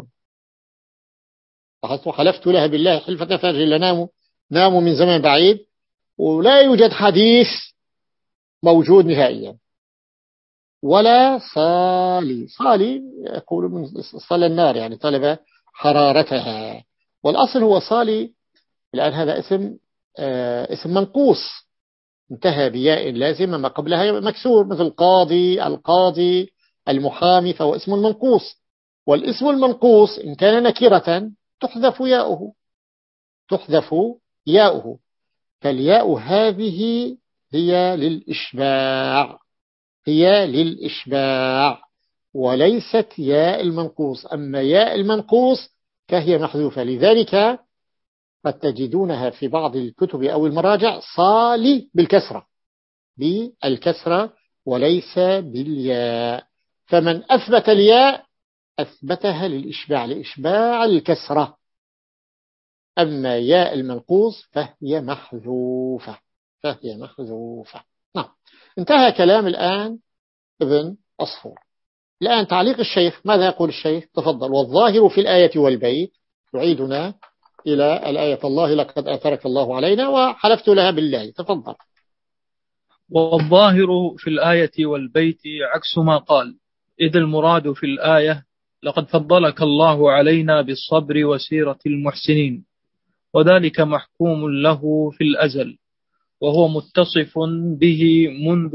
حلفت لها بالله حلفة فاجر لناموا، ناموا من زمن بعيد ولا يوجد حديث موجود نهائيا. ولا صالي، صالي يقول من صلى النار يعني طلب حرارتها. والأصل هو صالي. الآن هذا اسم آه اسم منقوص انتهى بياء لازمة ما قبلها مكسور مثل قاضي، القاضي، المحامي، فهو اسم منقوص. والاسم المنقوص إن كان نكرة تحذف ياؤه، تحذف ياؤه. فالياء هذه هي للإشباع، هي للإشباع وليست ياء المنقوص. أما ياء المنقوص فهي محذوفة. لذلك قد تجدونها في بعض الكتب أو المراجع صالي بالكسرة، بالكسرة وليس بالياء. فمن أثبت الياء أثبتها للإشباع، لإشباع الكسرة. أما ياء المنقوص فهي محذوفة، فهي محذوفة. نعم انتهى كلام الآن ابن عصفور. الآن تعليق الشيخ، ماذا يقول الشيخ؟ تفضل. والظاهر في الآية والبيت يعيدنا إلى الآية الله لقد آثرك الله علينا وحلفت لها بالله. تفضل.
والظاهر في الآية والبيت عكس ما قال، إذ المراد في الآية لقد فضلك الله علينا بالصبر وسيرة المحسنين، وذلك محكوم له في الأزل، وهو متصف به منذ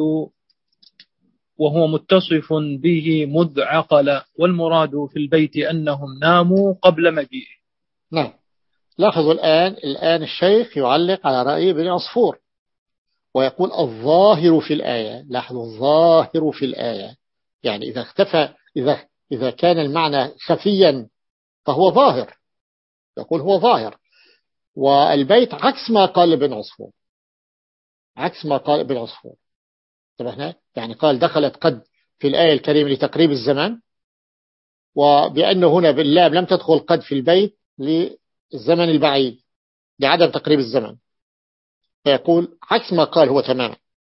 وهو متصف به مذ عقل، والمراد في البيت أنهم ناموا قبل مجيئه.
نعم لاحظوا الآن الآن الشيخ يعلق على رأي ابن عصفور ويقول الظاهر في الآية. لاحظوا الظاهر في الآية يعني إذا اختفى، إذا إذا كان المعنى خفيا فهو ظاهر، يقول هو ظاهر. والبيت عكس ما قال ابن عصفور، عكس ما قال ابن عصفور. انتبهنا يعني قال دخلت قد في الآية الكريمة لتقريب الزمان، وبأنه هنا باللام لم تدخل قد في البيت للزمن البعيد لعدم تقريب الزمن. فيقول عكس ما قال هو تماما.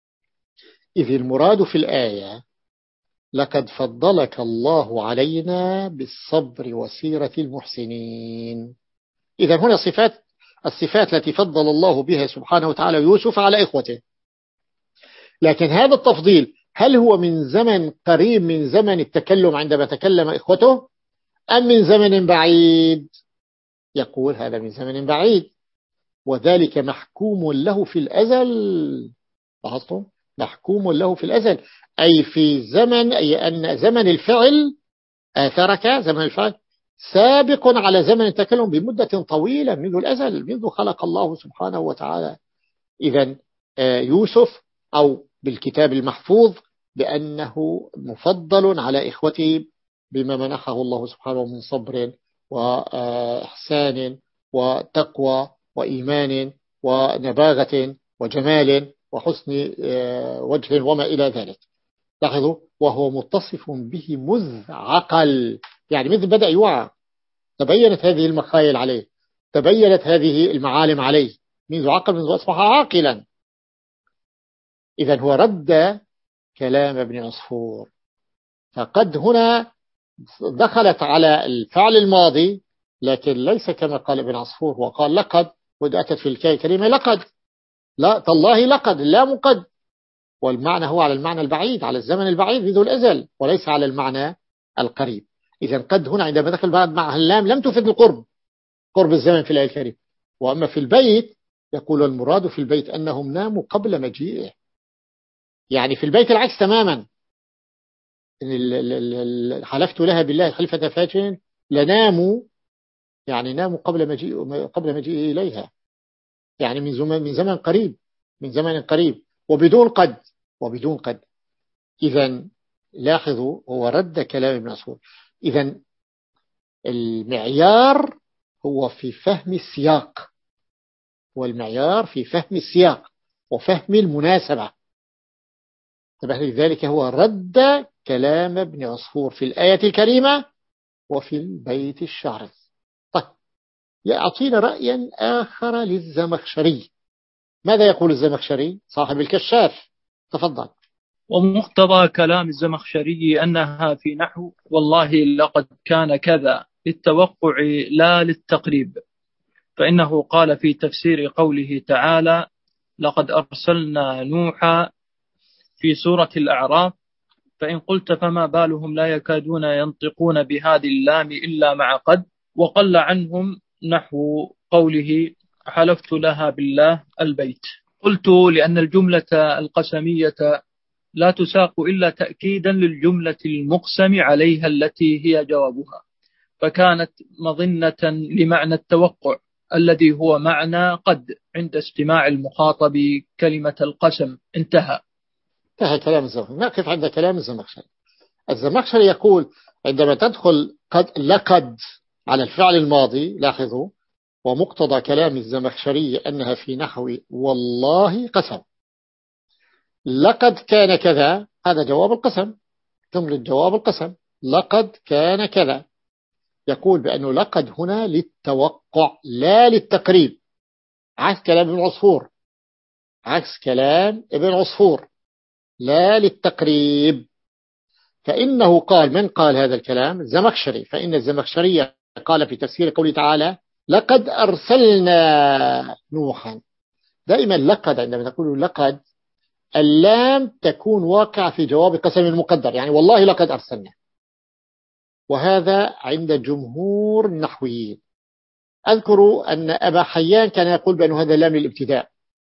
إذ المراد في الآية لقد فضلك الله علينا بالصبر وسيرة المحسنين. إذا هنا صفات، الصفات التي فضل الله بها سبحانه وتعالى يوسف على إخوته. لكن هذا التفضيل هل هو من زمن قريب من زمن التكلم عندما تكلم إخوته أم من زمن بعيد؟ يقول هذا من زمن بعيد، وذلك محكوم له في الأزل. لاحظتم؟ محكوم له في الأزل أي في زمن، أي أن زمن الفعل آثرك، زمن الفعل سابق على زمن التكلم بمدة طويلة منذ الأزل، منذ خلق الله سبحانه وتعالى. إذن يوسف أو بالكتاب المحفوظ بأنه مفضل على إخوته بما منحه الله سبحانه من صبر وإحسان وتقوى وإيمان ونباغة وجمال وحسن وجه وما إلى ذلك. لاحظوا وهو متصف به مذ عقل، يعني مثل بدأ يوعى، تبينت هذه المخايل عليه، تبينت هذه المعالم عليه، منذ عقل منذ أصبح عاقلا. إذن هو رد كلام ابن عصفور، فقد هنا دخلت على الفعل الماضي، لكن ليس كما قال ابن عصفور وقال لقد، وأتت في الكلمة لقد، لا تالله لقد، لا مقد، والمعنى هو على المعنى البعيد، على الزمن البعيد بذو الأزل، وليس على المعنى القريب. إذن قد هنا عندما دخل بعد مع اللام لم تفد القرب، قرب الزمن في الآية الكريمة. وأما في البيت يقول المراد في البيت أنهم ناموا قبل مجيئه، يعني في البيت العكس تماما. حلفت لها بالله حلفة فاجر لناموا، يعني ناموا قبل مجيء قبل مجيئه إليها، يعني من زمن من زمن قريب، من زمن قريب، وبدون قد وبدون قد. إذن لاحظوا هو رد كلام ابن عصفور. إذن المعيار هو في فهم السياق، والمعيار في فهم السياق وفهم المناسبة. لذلك هو رد كلام ابن عصفور في الآية الكريمة وفي البيت الشعري. طيب يعطينا رأيا آخر للزمخشري. ماذا يقول الزمخشري صاحب الكشاف؟ تفضل.
ومقتضى كلام الزمخشري أنها في نحو والله لقد كان كذا للتوقع لا للتقريب، فإنه قال في تفسير قوله تعالى لقد أرسلنا نوحا في سورة الأعراف، فإن قلت فما بالهم لا يكادون ينطقون بهذه اللام إلا مع قد، وقل عنهم نحو قوله حلفت لها بالله البيت. قلت لأن الجملة القسمية لا تساق إلا تأكيدا للجملة المقسم عليها التي هي جوابها، فكانت مظنة لمعنى التوقع الذي هو معنى قد عند استماع المخاطب كلمة القسم. انتهى.
انتهى كلام الزمخشري. نقف عند كلام الزمخشري. الزمخشري يقول عندما تدخل قد لقد على الفعل الماضي، لاحظوا ومقتضى كلام الزمخشري أنها في نحو والله قسم، لقد كان كذا، هذا جواب القسم، جملة جواب القسم، لقد كان كذا. يقول بأنه لقد هنا للتوقع لا للتقريب، عكس كلام ابن عصفور، عكس كلام ابن عصفور، لا للتقريب. فإنه قال، من قال هذا الكلام؟ الزمخشري. فإن الزمخشري قال في تفسير قوله تعالى لقد أرسلنا نوحا. دائما لقد عندما نقول لقد اللام تكون واقع في جواب قسم المقدر، يعني والله لقد أرسلنا، وهذا عند جمهور النحويين. أذكر أن أبا حيان كان يقول بأن هذا لام للابتداء،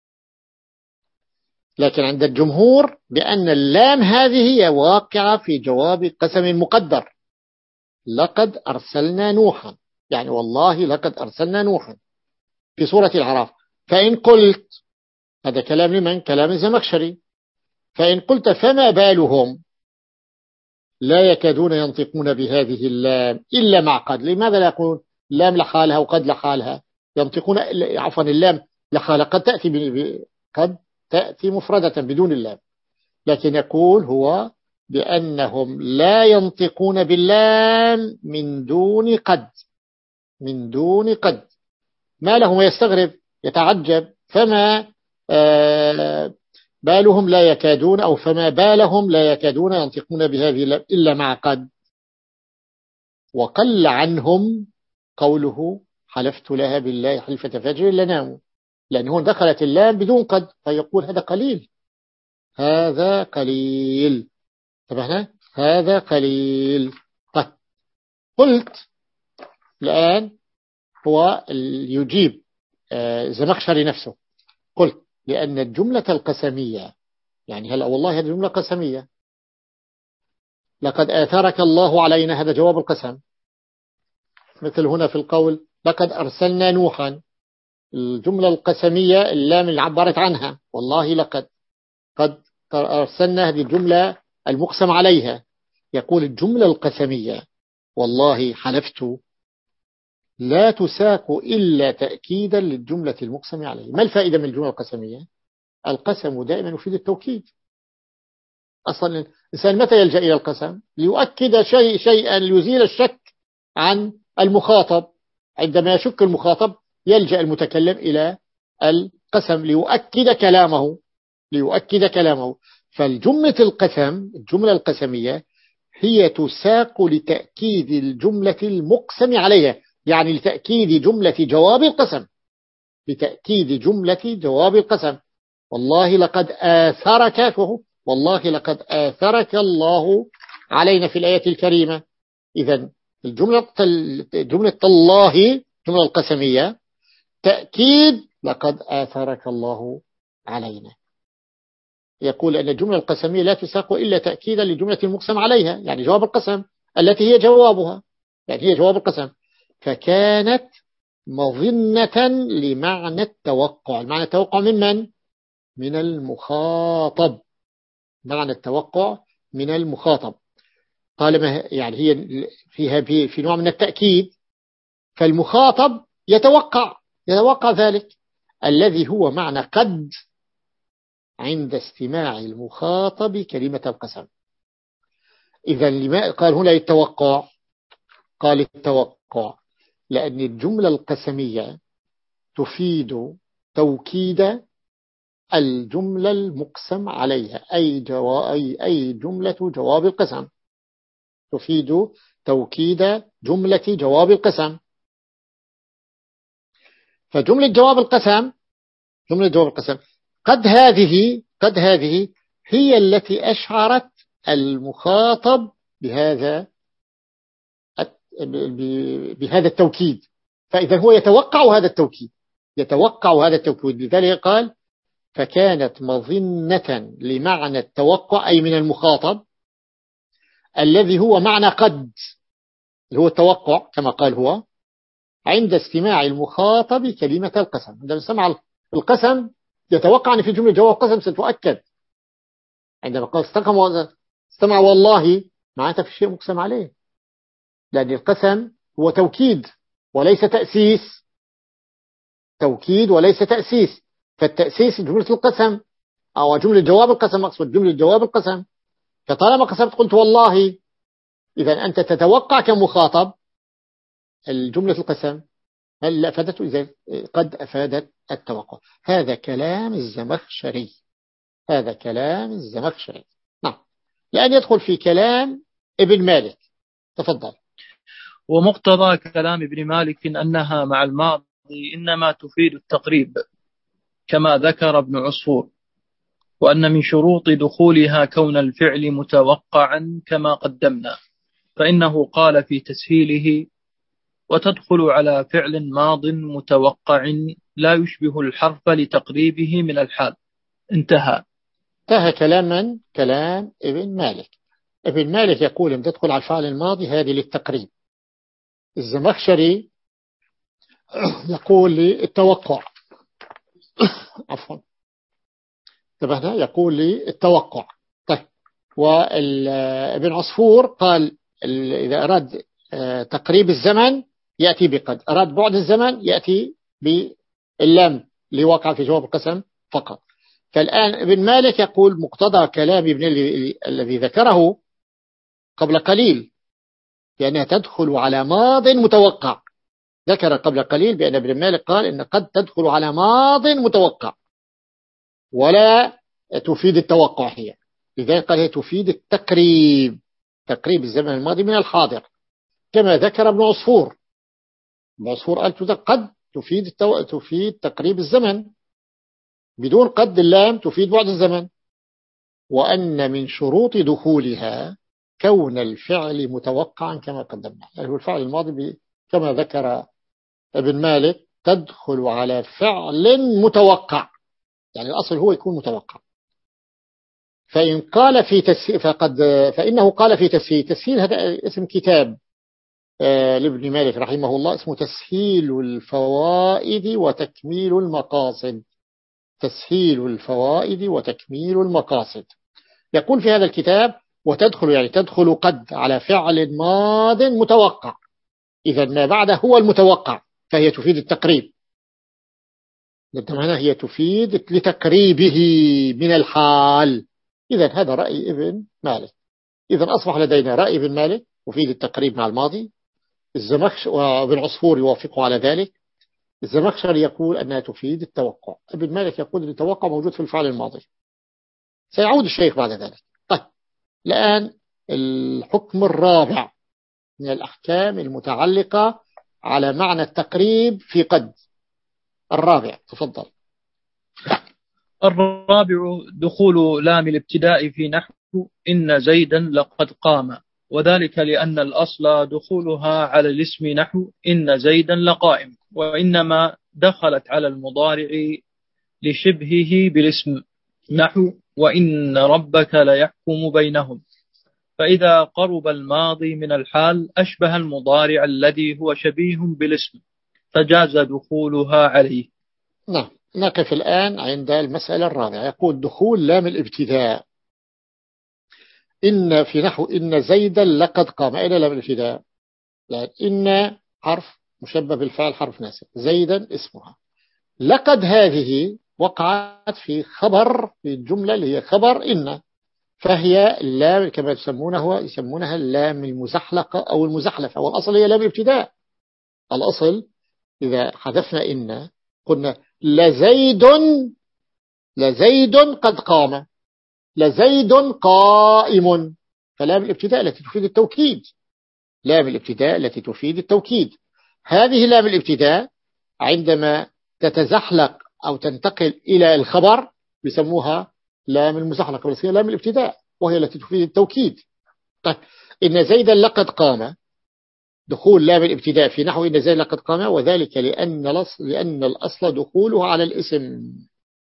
لكن عند الجمهور بأن اللام هذه هي واقعة في جواب قسم مقدر، لقد أرسلنا نوحا، يعني والله لقد أرسلنا نوحا في سورة الأعراف. فإن قلت، هذا كلام لمن؟ كلام الزمخشري. فإن قلت فما بالهم لا يكادون ينطقون بهذه اللام إلا مع قد، لماذا لا يقول لام لحالها وقد لحالها؟ ينطقون، عفوا اللام لحالها، قد تأتي قد تأتي مفردة بدون اللام، لكن يقول هو بأنهم لا ينطقون باللام من دون قد، من دون قد. ما له يستغرب يتعجب، فما آه بالهم لا يكادون، أو فما بالهم لا يكادون ينطقون بهذه اللام إلا مع قد. وقل عنهم قوله حلفت لها بالله حلفة فجر لناموا، لأنه دخلت اللام بدون قد، فيقول هذا قليل، هذا قليل. تبهنا هذا قليل. طيب قلت الآن هو يجيب زمخشري نفسه، قلت لأن الجملة القسمية، يعني هلا والله هذه جملة قسمية، لقد آثرك الله علينا، هذا جواب القسم، مثل هنا في القول لقد أرسلنا نوحا، الجملة القسمية اللام اللي عبرت عنها والله لقد، قد أرسلنا هذه الجملة المقسم عليها، يقول الجملة القسمية والله حلفت لا تساق إلا تأكيدا للجملة المقسم عليه. ما الفائدة من الجملة القسمية؟ القسم دائما يفيد التوكيد. أصلا الإنسان متى يلجأ إلى القسم؟ ليؤكد شيء شيئا ليزيل الشك عن المخاطب. عندما يشك المخاطب يلجأ المتكلم إلى القسم ليؤكد كلامه ليؤكد كلامه فالجملة القسم الجملة القسمية هي تساق لتأكيد الجملة المقسم عليها، يعني لتأكيد جملة جواب القسم لتأكيد جملة جواب القسم. والله لقد آثرك والله لقد آثرك الله علينا في الآية الكريمة. إذن الجملة جملة الله جملة القسمية تأكيد لقد آثرك الله علينا. يقول أن الجملة القسمية لا تساق إلا تأكيدا لجملة المقسم عليها، يعني جواب القسم التي هي جوابها، يعني هي جواب القسم. فكانت مظنة لمعنى التوقع. المعنى التوقع من من؟ من المخاطب. معنى التوقع من المخاطب. طالما يعني هي فيها في نوع من التأكيد، فالمخاطب يتوقع يتوقع ذلك الذي هو معنى قد عند استماع المخاطب كلمة القسم. إذا لما قال هنا التوقع؟ قال التوقع لأن الجملة القسمية تفيد توكيد الجملة المقسم عليها، أي, جوا... أي... أي جملة جواب القسم تفيد توكيد جملة جواب القسم. فجملة جواب القسم جملة جواب القسم قد هذه قد هذه هي التي أشعرت المخاطب بهذا بهذا التوكيد. فإذا هو يتوقع هذا التوكيد يتوقع هذا التوكيد لذلك قال فكانت مظنة لمعنى التوقع أي من المخاطب الذي هو معنى قد اللي هو التوقع كما قال هو عند استماع المخاطب كلمة القسم. عندما سمع القسم يتوقع أن في جملة جواب قسم ستؤكد. عندما قال استمع والله معناته في شيء مقسم عليه، لأن القسم هو توكيد وليس تأسيس توكيد وليس تأسيس. فالتأسيس جملة القسم أو جملة جواب القسم، أقصد جملة جواب القسم. فطالما قسمت قلت والله، إذا أنت تتوقع كمخاطب الجملة القسم هل أفادته؟ إذا قد أفادت التوقع. هذا كلام الزمخشري هذا كلام الزمخشري نعم. لأن يدخل في كلام ابن مالك. تفضل.
ومقتضى كلام ابن مالك أنها مع الماضي إنما تفيد التقريب كما ذكر ابن عصفور، وأن من شروط دخولها كون الفعل متوقعا كما قدمنا، فإنه قال في تسهيله وتدخل على فعل ماض متوقع لا يشبه الحرف لتقريبه من الحال. انتهى.
انتهى كلام من؟ كلام ابن مالك. ابن مالك يقول ان تدخل على الفعل الماضي هذه للتقريب. الزمخشري يقول لي التوقع عفوا انتبهنا يقول لي التوقع. طيب وابن عصفور قال إذا أراد تقريب الزمن يأتي بقد، أراد بعد الزمن يأتي باللام لوقع في جواب القسم فقط. فالآن ابن مالك يقول مقتضى كلام ابن الذي ذكره قبل قليل بأنها تدخل على ماض متوقع. ذكر قبل قليل بأن ابن مالك قال إن قد تدخل على ماض متوقع ولا تفيد التوقع هي، لذلك قال هي تفيد التقريب تقريب الزمن الماضي من الحاضر كما ذكر ابن عصفور. ابن عصفور قال قد تفيد التو... تفيد تقريب الزمن بدون قد اللام تفيد بعد الزمن. وأن من شروط دخولها كون الفعل متوقعا كما قدمنا، يعني هو الفعل الماضي ب... كما ذكر ابن مالك تدخل على فعل متوقع، يعني الأصل هو يكون متوقع. فإن قال في تسهيل فقد فإنه قال في تسهيل تسهيل هذا اسم كتاب آه لابن مالك رحمه الله اسمه تسهيل الفوائد وتكميل المقاصد. تسهيل الفوائد وتكميل المقاصد. يقول في هذا الكتاب وتدخل يعني تدخل قد على فعل ماض متوقع، إذا ما بعده هو المتوقع، فهي تفيد التقريب. هنا هي تفيد لتقريبه من الحال. إذا هذا رأي ابن مالك. إذا أصبح لدينا رأي ابن مالك مفيد التقريب مع الماضي، الزمخش وابن عصفور يوافقه على ذلك، الزمخشري يقول أنها تفيد التوقع، ابن مالك يقول أن التوقع موجود في الفعل الماضي. سيعود الشيخ بعد ذلك. طيب الآن الحكم الرابع من الأحكام المتعلقة على معنى التقريب في قد. الرابع تفضل.
الرابع دخول لام الابتداء في نحو إن زيدا لقد قام، وذلك لأن الأصل دخولها على الاسم نحو إن زيدا لقائم، وإنما دخلت على المضارع لشبهه بالاسم نحو وإن ربك ليحكم بينهم، فإذا قرب الماضي من الحال أشبه المضارع الذي هو شبيه بالاسم فجاز دخولها عليه.
نعم، نقف الآن عند المسألة الرابعة. يقول دخول لام الابتداء إن في نحو إن زيدا لقد قام. أين لام الابتداء؟ لأن إن حرف مشبه بالفعل حرف ناسب، زيدا اسمها، لقد هذه وقعت في خبر في الجملة اللي هي خبر إن، فهي اللام كما يسمونها يسمونها اللام المزحلقة أو المزحلفة، والأصل هي لام الابتداء. الأصل إذا حذفنا إن قلنا لزيد لزيد قد قام، لزيد قائم، فلام الابتداء التي تفيد التوكيد، لام الابتداء التي تفيد التوكيد. هذه لام الابتداء عندما تتزحلق أو تنتقل إلى الخبر بيسموها لام المزحلقة، بس هي لام الابتداء وهي التي تفيد التوكيد. طيب إن زيدا لقد قام، دخول لام الابتداء في نحو إن زيدا لقد قام، وذلك لأن الأصل لأن الأصل دخوله على الاسم.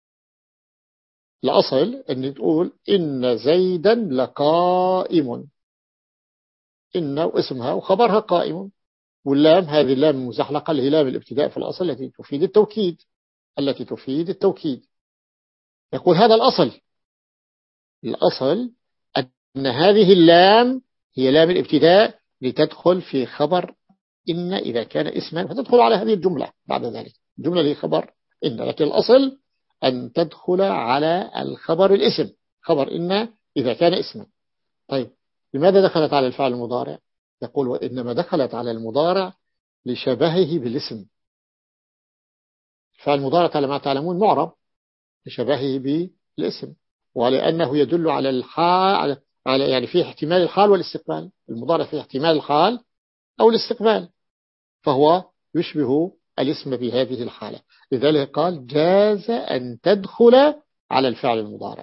الأصل أن تقول إن زيدا لقائم، إن اسمها وخبرها قائم، واللام هذه اللام المزحلقة اللي هي لام الابتداء في الأصل التي تفيد التوكيد، التي تفيد التوكيد. يقول هذا الأصل، الأصل أن هذه اللام هي لام الابتداء لتدخل في خبر إن إذا كان اسما، فتدخل على هذه الجملة بعد ذلك، الجملة اللي خبر إن، لكن الأصل أن تدخل على الخبر الاسم، خبر إن إذا كان اسما. طيب لماذا دخلت على الفعل المضارع؟ يقول وإنما دخلت على المضارع لشبهه بالاسم. الفعل المضارع على ما تعلمون معرب لشبهه بالاسم، ولأنه يدل على الحال، على يعني فيه احتمال الحال والاستقبال، المضارع فيه احتمال الحال أو الاستقبال، فهو يشبه الاسم بهذه الحالة. لذلك قال جاز أن تدخل على الفعل المضارع.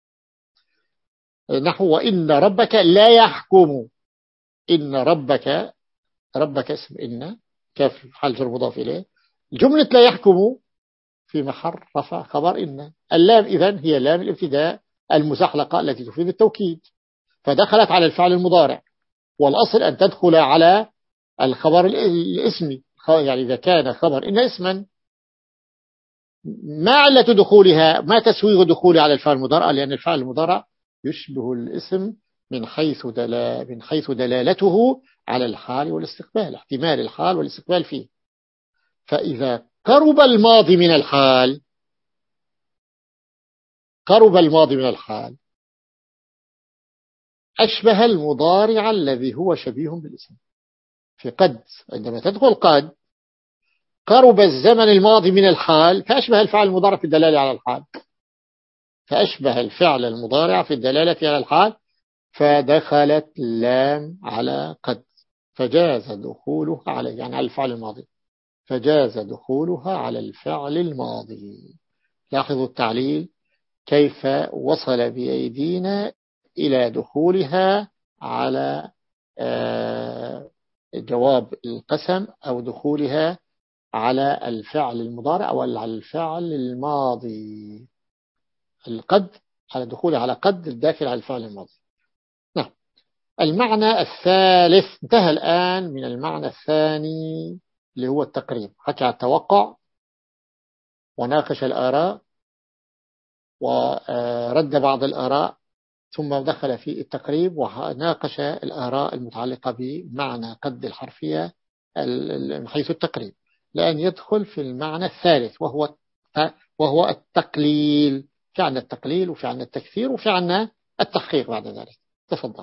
نحو وإن ربك لا يحكم، إن ربك، ربك اسم إن كاف حال جر مضاف إليه، جملة لا يحكم في محل رفع خبر إن، اللام إذن هي لام الابتداء المزحلقة التي تفيد التوكيد، فدخلت على الفعل المضارع، والأصل أن تدخل على الخبر الاسمي، يعني إذا كان خبر إن اسما. ما علة دخولها، ما تسويغ دخول على الفعل المضارع؟ لأن الفعل المضارع يشبه الاسم من حيث دل... من حيث دلالته على الحال والاستقبال، احتمال الحال والاستقبال فيه. فإذا قرب الماضي من الحال، قرب الماضي من الحال أشبه المضارع الذي هو شبيه بالاسم. في قد عندما تدخل قد قرب الزمن الماضي من الحال فأشبه الفعل المضارع في الدلالة على الحال، فأشبه الفعل المضارع في الدلالة على الحال، فدخلت لام على قد فجاز دخولها على يعني على الفعل الماضي، فجاز دخولها على الفعل الماضي. لاحظوا التعليل كيف وصل بأيدينا إلى دخولها على جواب القسم، أو دخولها على الفعل المضارع أو على الفعل الماضي. القد على دخولها على قد الداخل على الفعل الماضي. نعم. المعنى الثالث انتهى الآن من المعنى الثاني اللي هو التقريب، حكى على التوقع وناقش الآراء ورد بعض الآراء ثم دخل في التقريب وناقش الآراء المتعلقة بمعنى قد الحرفية من حيث التقريب، لأن يدخل في المعنى الثالث وهو وهو التقليل. في عنا التقليل وفي عنا التكثير وفي عنا التحقيق بعد ذلك. تفضل.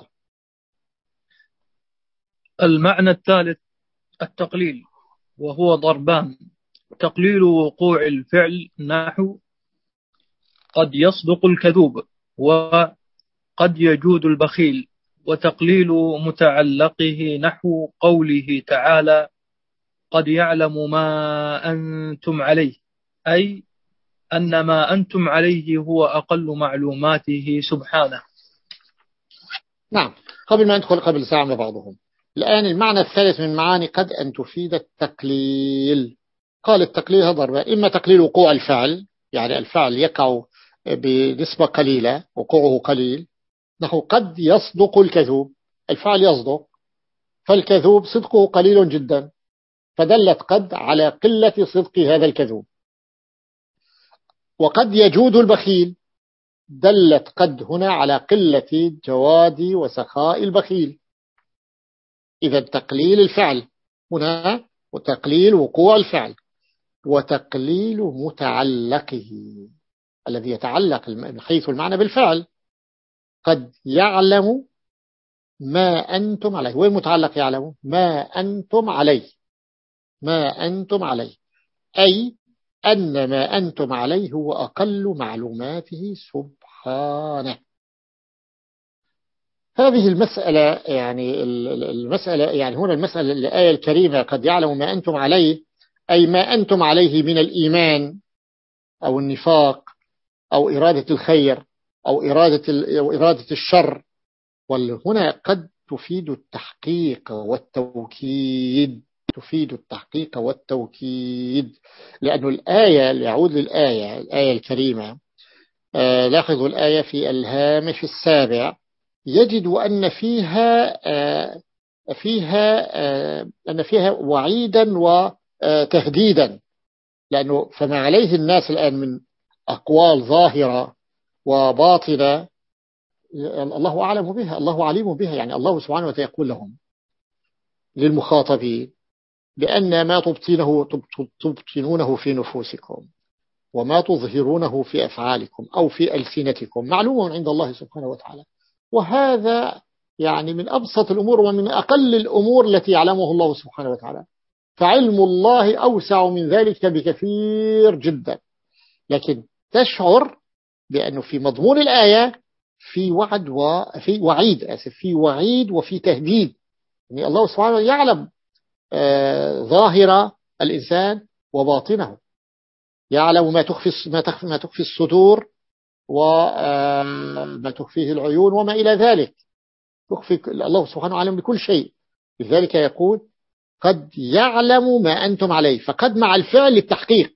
المعنى الثالث التقليل، وهو ضربان: تقليل وقوع الفعل نحو قد يصدق الكذوب وقد يجود البخيل، وتقليل متعلقه نحو قوله تعالى قد يعلم ما أنتم عليه، أي أن ما أنتم عليه هو أقل معلوماته سبحانه.
نعم. قبل ما ندخل قبل ساعة بعضهم، الآن المعنى الثالث من معاني قد أن تفيد التقليل. قال التقليل هذا ضربة: إما تقليل وقوع الفعل، يعني الفعل يقع بنسبة قليلة، وقوعه قليل، نحو قد يصدق الكذوب، الفعل يصدق فالكذوب صدقه قليل جدا، فدلت قد على قلة صدق هذا الكذوب. وقد يجود البخيل، دلت قد هنا على قلة جواد وسخاء البخيل. إذا تقليل الفعل هنا، وتقليل وقوع الفعل، وتقليل متعلقه الذي يتعلق من حيث المعنى بالفعل. قد يعلم ما أنتم عليه، وين متعلق يعلم؟ ما أنتم عليه، ما أنتم عليه، أي أن ما أنتم عليه هو أقل معلوماته سبحانه. هذه المسألة يعني المسألة يعني هنا المسألة الآية الكريمة قد يعلم ما أنتم عليه، أي ما أنتم عليه من الإيمان أو النفاق أو إرادة الخير أو إرادة أو إرادة الشر. وهنا قد تفيد التحقيق والتوكيد، تفيد التحقيق والتوكيد، لأن الآية، يعود للآية الآية الكريمة، آه لاحظوا الآية في الهامش السابع، يجد أن فيها آه فيها آه أن فيها وعيدا وتهديدا، لأنه فما عليه الناس الآن من أقوال ظاهرة وباطنة الله أعلم بها، الله عليم بها. يعني الله سبحانه وتعالى يقول لهم للمخاطبين بأن ما تبطنه تبطنونه في نفوسكم وما تظهرونه في أفعالكم أو في ألسنتكم معلوم عند الله سبحانه وتعالى. وهذا يعني من أبسط الأمور ومن أقل الأمور التي يعلمه الله سبحانه وتعالى، فعلم الله أوسع من ذلك بكثير جدا. لكن تشعر بأنه في مضمون الآية في وعد وفي وعيد، أسف في وعيد وفي تهديد. يعني الله سبحانه وتعالى يعلم آه ظاهر الإنسان وباطنه، يعلم ما تخفي ما تخفي ما تخفي الصدور وما تخفيه العيون وما إلى ذلك. تخفي الله سبحانه عالم بكل شيء. لذلك يقول قد يعلم ما أنتم عليه، فقد مع الفعل للتحقيق.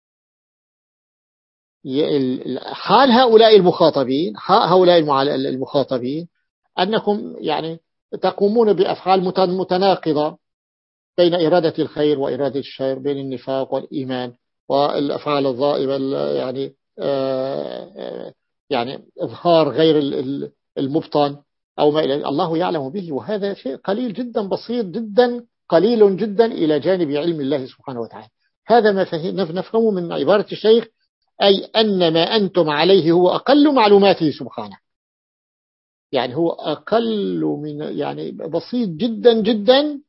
حال هؤلاء المخاطبين هؤلاء المخاطبين أنكم يعني تقومون بأفعال متناقضة بين إرادة الخير وإرادة الشر، بين النفاق والإيمان، والأفعال الضائبة يعني آه يعني إظهار غير المبطن أو ما إلى الله يعلم به. وهذا شيء قليل جدا، بسيط جدا، قليل جدا إلى جانب علم الله سبحانه وتعالى. هذا ما نفهمه من عبارة الشيخ، أي أن ما أنتم عليه هو أقل معلوماته سبحانه. يعني هو أقل من يعني بسيط جدا جدا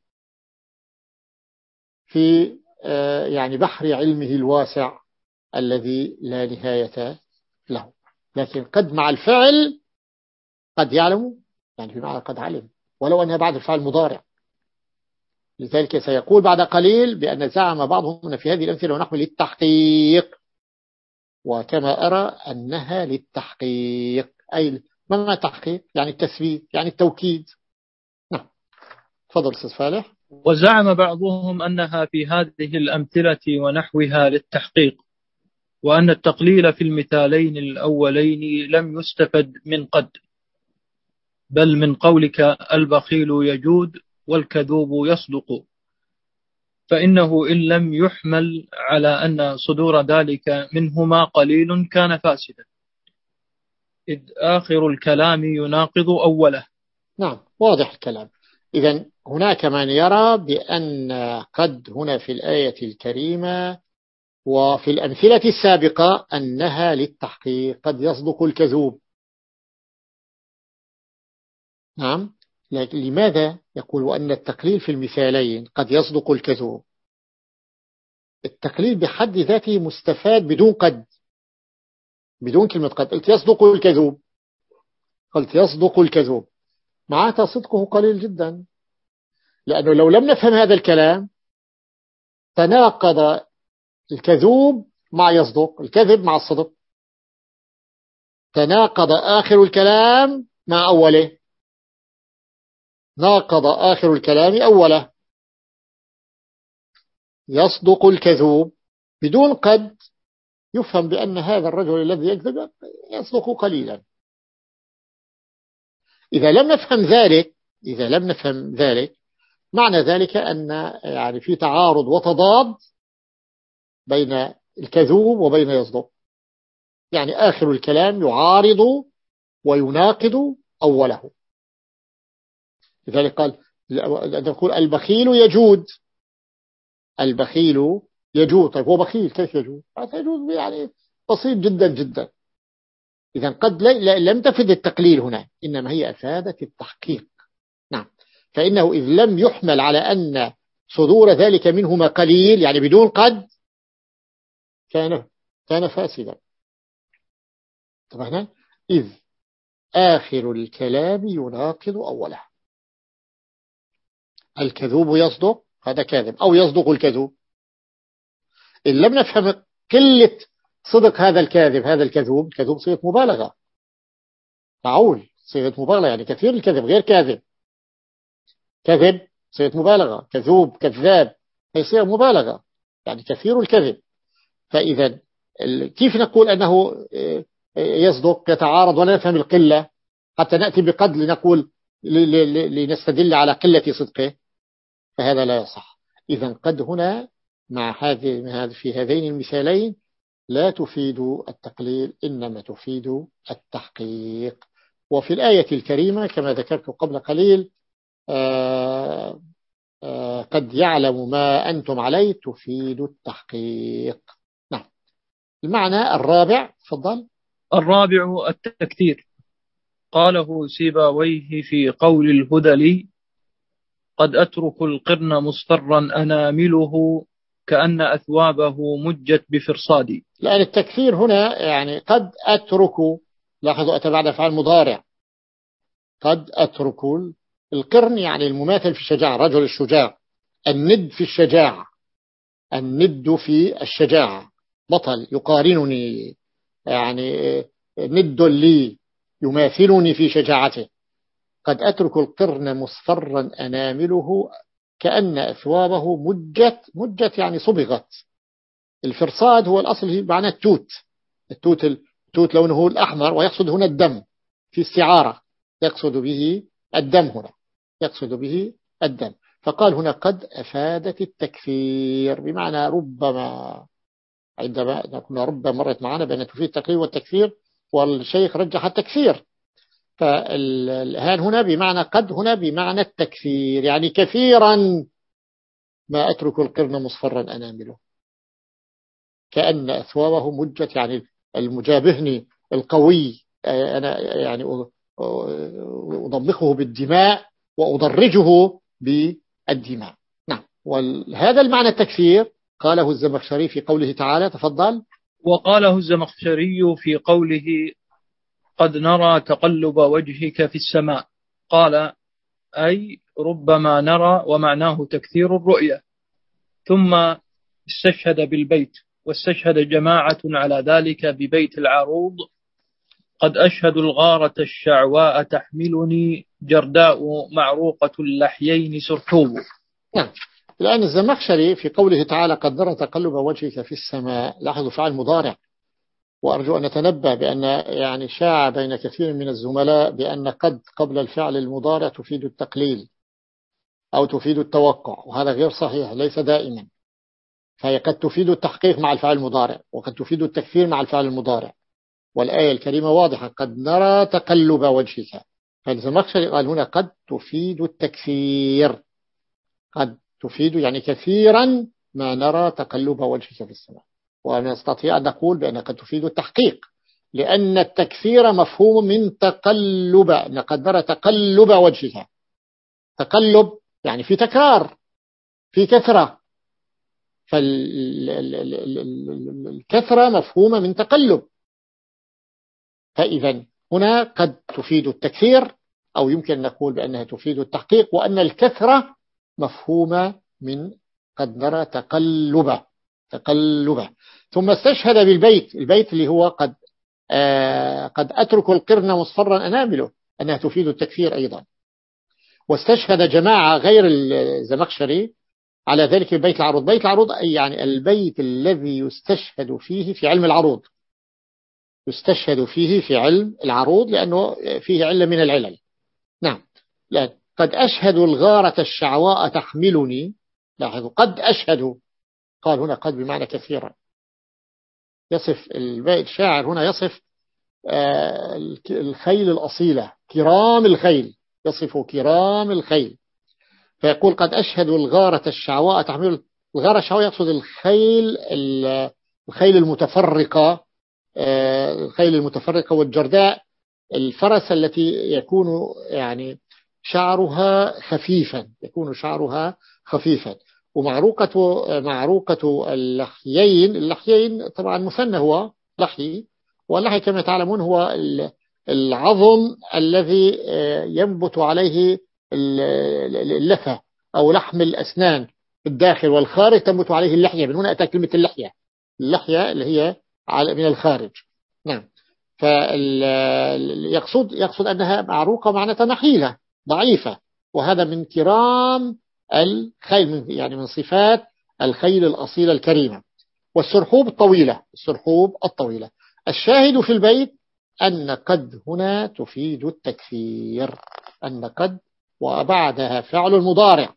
في يعني بحر علمه الواسع الذي لا نهاية له. لكن قد مع الفعل قد يعلم، يعني بمعنى قد علم، ولو أنها بعد الفعل مضارع. لذلك سيقول بعد قليل بأن زعم بعضهم في هذه الأمثلة ونحو للتحقيق، وكما أرى أنها للتحقيق. أي ما معنى التحقيق؟ يعني التثبيت، يعني التوكيد. نعم. تفضل أستاذ فالح.
وزعم بعضهم أنها في هذه الأمثلة ونحوها للتحقيق، وأن التقليل في المثالين الأولين لم يستفد من قد، بل من قولك البخيل يجود والكذوب يصدق، فإنه إن لم يحمل على أن صدور ذلك منهما قليل كان فاسدا. إذ آخر الكلام يناقض أوله.
نعم، واضح الكلام. إذن هناك من يرى بأن قد هنا في الآية الكريمة وفي الأمثلة السابقة أنها للتحقيق، قد يصدق الكذوب. نعم، لكن لماذا يقول وأن التقليل في المثالين قد يصدق الكذوب؟ التقليل بحد ذاته مستفاد بدون قد، بدون كلمة قد. قلت يصدق الكذوب، قلت يصدق الكذوب، معناتها صدقه قليل جدا، لأنه لو لم نفهم هذا الكلام تناقض الكذوب مع يصدق، الكذب مع الصدق، تناقض آخر الكلام مع أوله، ناقض آخر الكلام أوله. يصدق الكذوب بدون قد يفهم بأن هذا الرجل الذي يكذب يصدق قليلا. إذا لم نفهم ذلك إذا لم نفهم ذلك معنى ذلك أن يعني في تعارض وتضاد بين الكذوب وبين يصدق، يعني آخر الكلام يعارض ويناقض أوله. لذلك قال نقول البخيل يجود، البخيل يجود. طيب هو بخيل كيف يجود؟ يجود يعني بسيط جدا جدا. إذا قد لم تفد التقليل هنا، إنما هي أفادت التحقيق. نعم، فإنه إذ لم يحمل على أن صدور ذلك منهما قليل يعني بدون قد كان كان فاسدا. طبعا إذ آخر الكلام يناقض أوله، الكذوب يصدق، هذا كاذب أو يصدق الكذوب. إن لم نفهم قلة صدق هذا الكاذب، هذا الكذوب، الكذوب صيغة مبالغة، معقول صيغة مبالغة يعني كثير الكذب غير كاذب، كذب صيغة مبالغة، كذوب كذاب هي صيغة مبالغة يعني كثير الكذب. فإذا كيف نقول أنه يصدق يتعارض ولا نفهم القلة حتى نأتي بقد لنقول لنستدل على قلة صدقه؟ فهذا لا يصح. إذا قد هنا مع هذه في هذين المثالين لا تفيد التقليل، إنما تفيد التحقيق. وفي الآية الكريمة كما ذكرت قبل قليل آآ آآ قد يعلم ما أنتم عليه تفيد التحقيق. نعم. المعنى الرابع، تفضل.
الرابع التكثير. قاله سيبويه في قول الهذلي: قد أترك القرن مصفرا أنامله كأن أثوابه مجت بفرصادي.
لأن التكثير هنا يعني قد أترك، لاحظوا أتى بعد فعل مضارع، قد أترك القرن يعني المماثل في الشجاعة، رجل الشجاع، الند في الشجاعة، الند في الشجاعة، بطل يقارنني يعني ند لي يماثلني في شجاعته. قد أترك القرن مصفرا أنامله كأن أثوابه مجت، مجت يعني صبغت. الفرصاد هو الأصل معناه التوت، التوت التوت لونه الأحمر، ويقصد هنا الدم في استعارة، يقصد به الدم هنا، يقصد به الدم. فقال هنا قد أفادت التكفير بمعنى ربما، عندما كنا ربما مرت معنا بأن تفيد التقليل والتكفير، والشيخ رجح التكفير. فالهان هنا بمعنى قد هنا بمعنى التكفير، يعني كثيرا ما أترك القرن مصفرا أنامله كأن أثوابه مجت، يعني المجابهني القوي أنا يعني أضمخه بالدماء وأضرجه بالدماء. نعم، وهذا المعنى التكفير قاله الزمخشري في قوله تعالى، تفضل.
وقاله الزمخشري في قوله: قد نرى تقلب وجهك في السماء، قال أي ربما نرى، ومعناه تكثير الرؤية. ثم استشهد بالبيت، واستشهد جماعة على ذلك ببيت العروض: قد أشهد الغارة الشعواء تحملني جرداء معروقة اللحيين سرحوب.
نعم، لأن الزمخشري في قوله تعالى قد نرى تقلب وجهك في السماء، لاحظوا فعل مضارع. وأرجو أن نتنبه بأن يعني شاع بين كثير من الزملاء بأن قد قبل الفعل المضارع تفيد التقليل أو تفيد التوقع، وهذا غير صحيح، ليس دائما. فهي قد تفيد التحقيق مع الفعل المضارع، وقد تفيد التكفير مع الفعل المضارع. والآية الكريمة واضحة قد نرى تقلب وجهك. فالزمخشري قال هنا قد تفيد التكثير، قد تفيد يعني كثيرا ما نرى تقلب وجهك في السماء. ونستطيع أن نقول بأن قد تفيد التحقيق، لأن التكثير مفهوم من تقلب، أن قد نرى تقلب وجهك. تقلب يعني في تكرار، في كثرة، فالكثرة مفهومة من تقلب. فإذا هنا قد تفيد التكثير، أو يمكن أن نقول بأنها تفيد التحقيق، وأن الكثرة مفهومة من قد نرى تقلبه تقلبه. ثم استشهد بالبيت، البيت اللي هو قد آه قد أترك القرن مصفرا أنامله، أنها تفيد التكثير أيضا. واستشهد جماعة غير الزمخشري على ذلك البيت العروض. بيت العروض يعني البيت الذي يستشهد فيه في علم العروض، يستشهد فيه في علم العروض لأنه فيه علة من العلل. نعم، لا قد أشهد الغارة الشعواء تحملني. لاحظوا قد أشهد، قال هنا قد بمعنى كثيرا. يصف الشاعر هنا يصف الخيل الأصيلة، كرام الخيل، يصف كرام الخيل، فيقول قد أشهد الغارة الشعواء تحمل. الغارة الشعواء يقصد الخيل الخيل المتفرقة، الخيل المتفرقة والجرداء، الفرس التي يكون يعني شعرها خفيفا، يكون شعرها خفيفا. ومعروقة معروقة اللحيين، اللحيين طبعا مثنى هو لحي، واللحي كما تعلمون هو العظم الذي ينبت عليه اللثة أو لحم الأسنان الداخل، والخارج تنبت عليه اللحية، من هنا أتى كلمة اللحية، اللحية اللي هي من الخارج. نعم، فيقصد يقصد أنها معروقة معناتها نحيلة ضعيفة، وهذا من كرام الخيل، من يعني من صفات الخيل الأصيلة الكريمة. والسرحوب الطويلة، السرحوب الطويلة. الشاهد في البيت أن قد هنا تفيد التكثير، أن قد وبعدها فعل المضارع،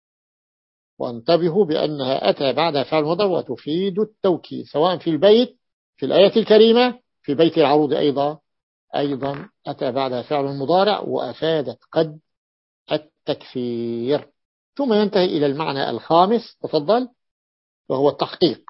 وانتبهوا بأنها أتى بعدها فعل المضارع وتفيد التوكيد، سواء في البيت في الآية الكريمة، في بيت العروض أيضا أيضا أتى بعدها فعل المضارع وأفادت قد التكثير. ثم ينتهي إلى المعنى الخامس، تفضل، وهو التحقيق.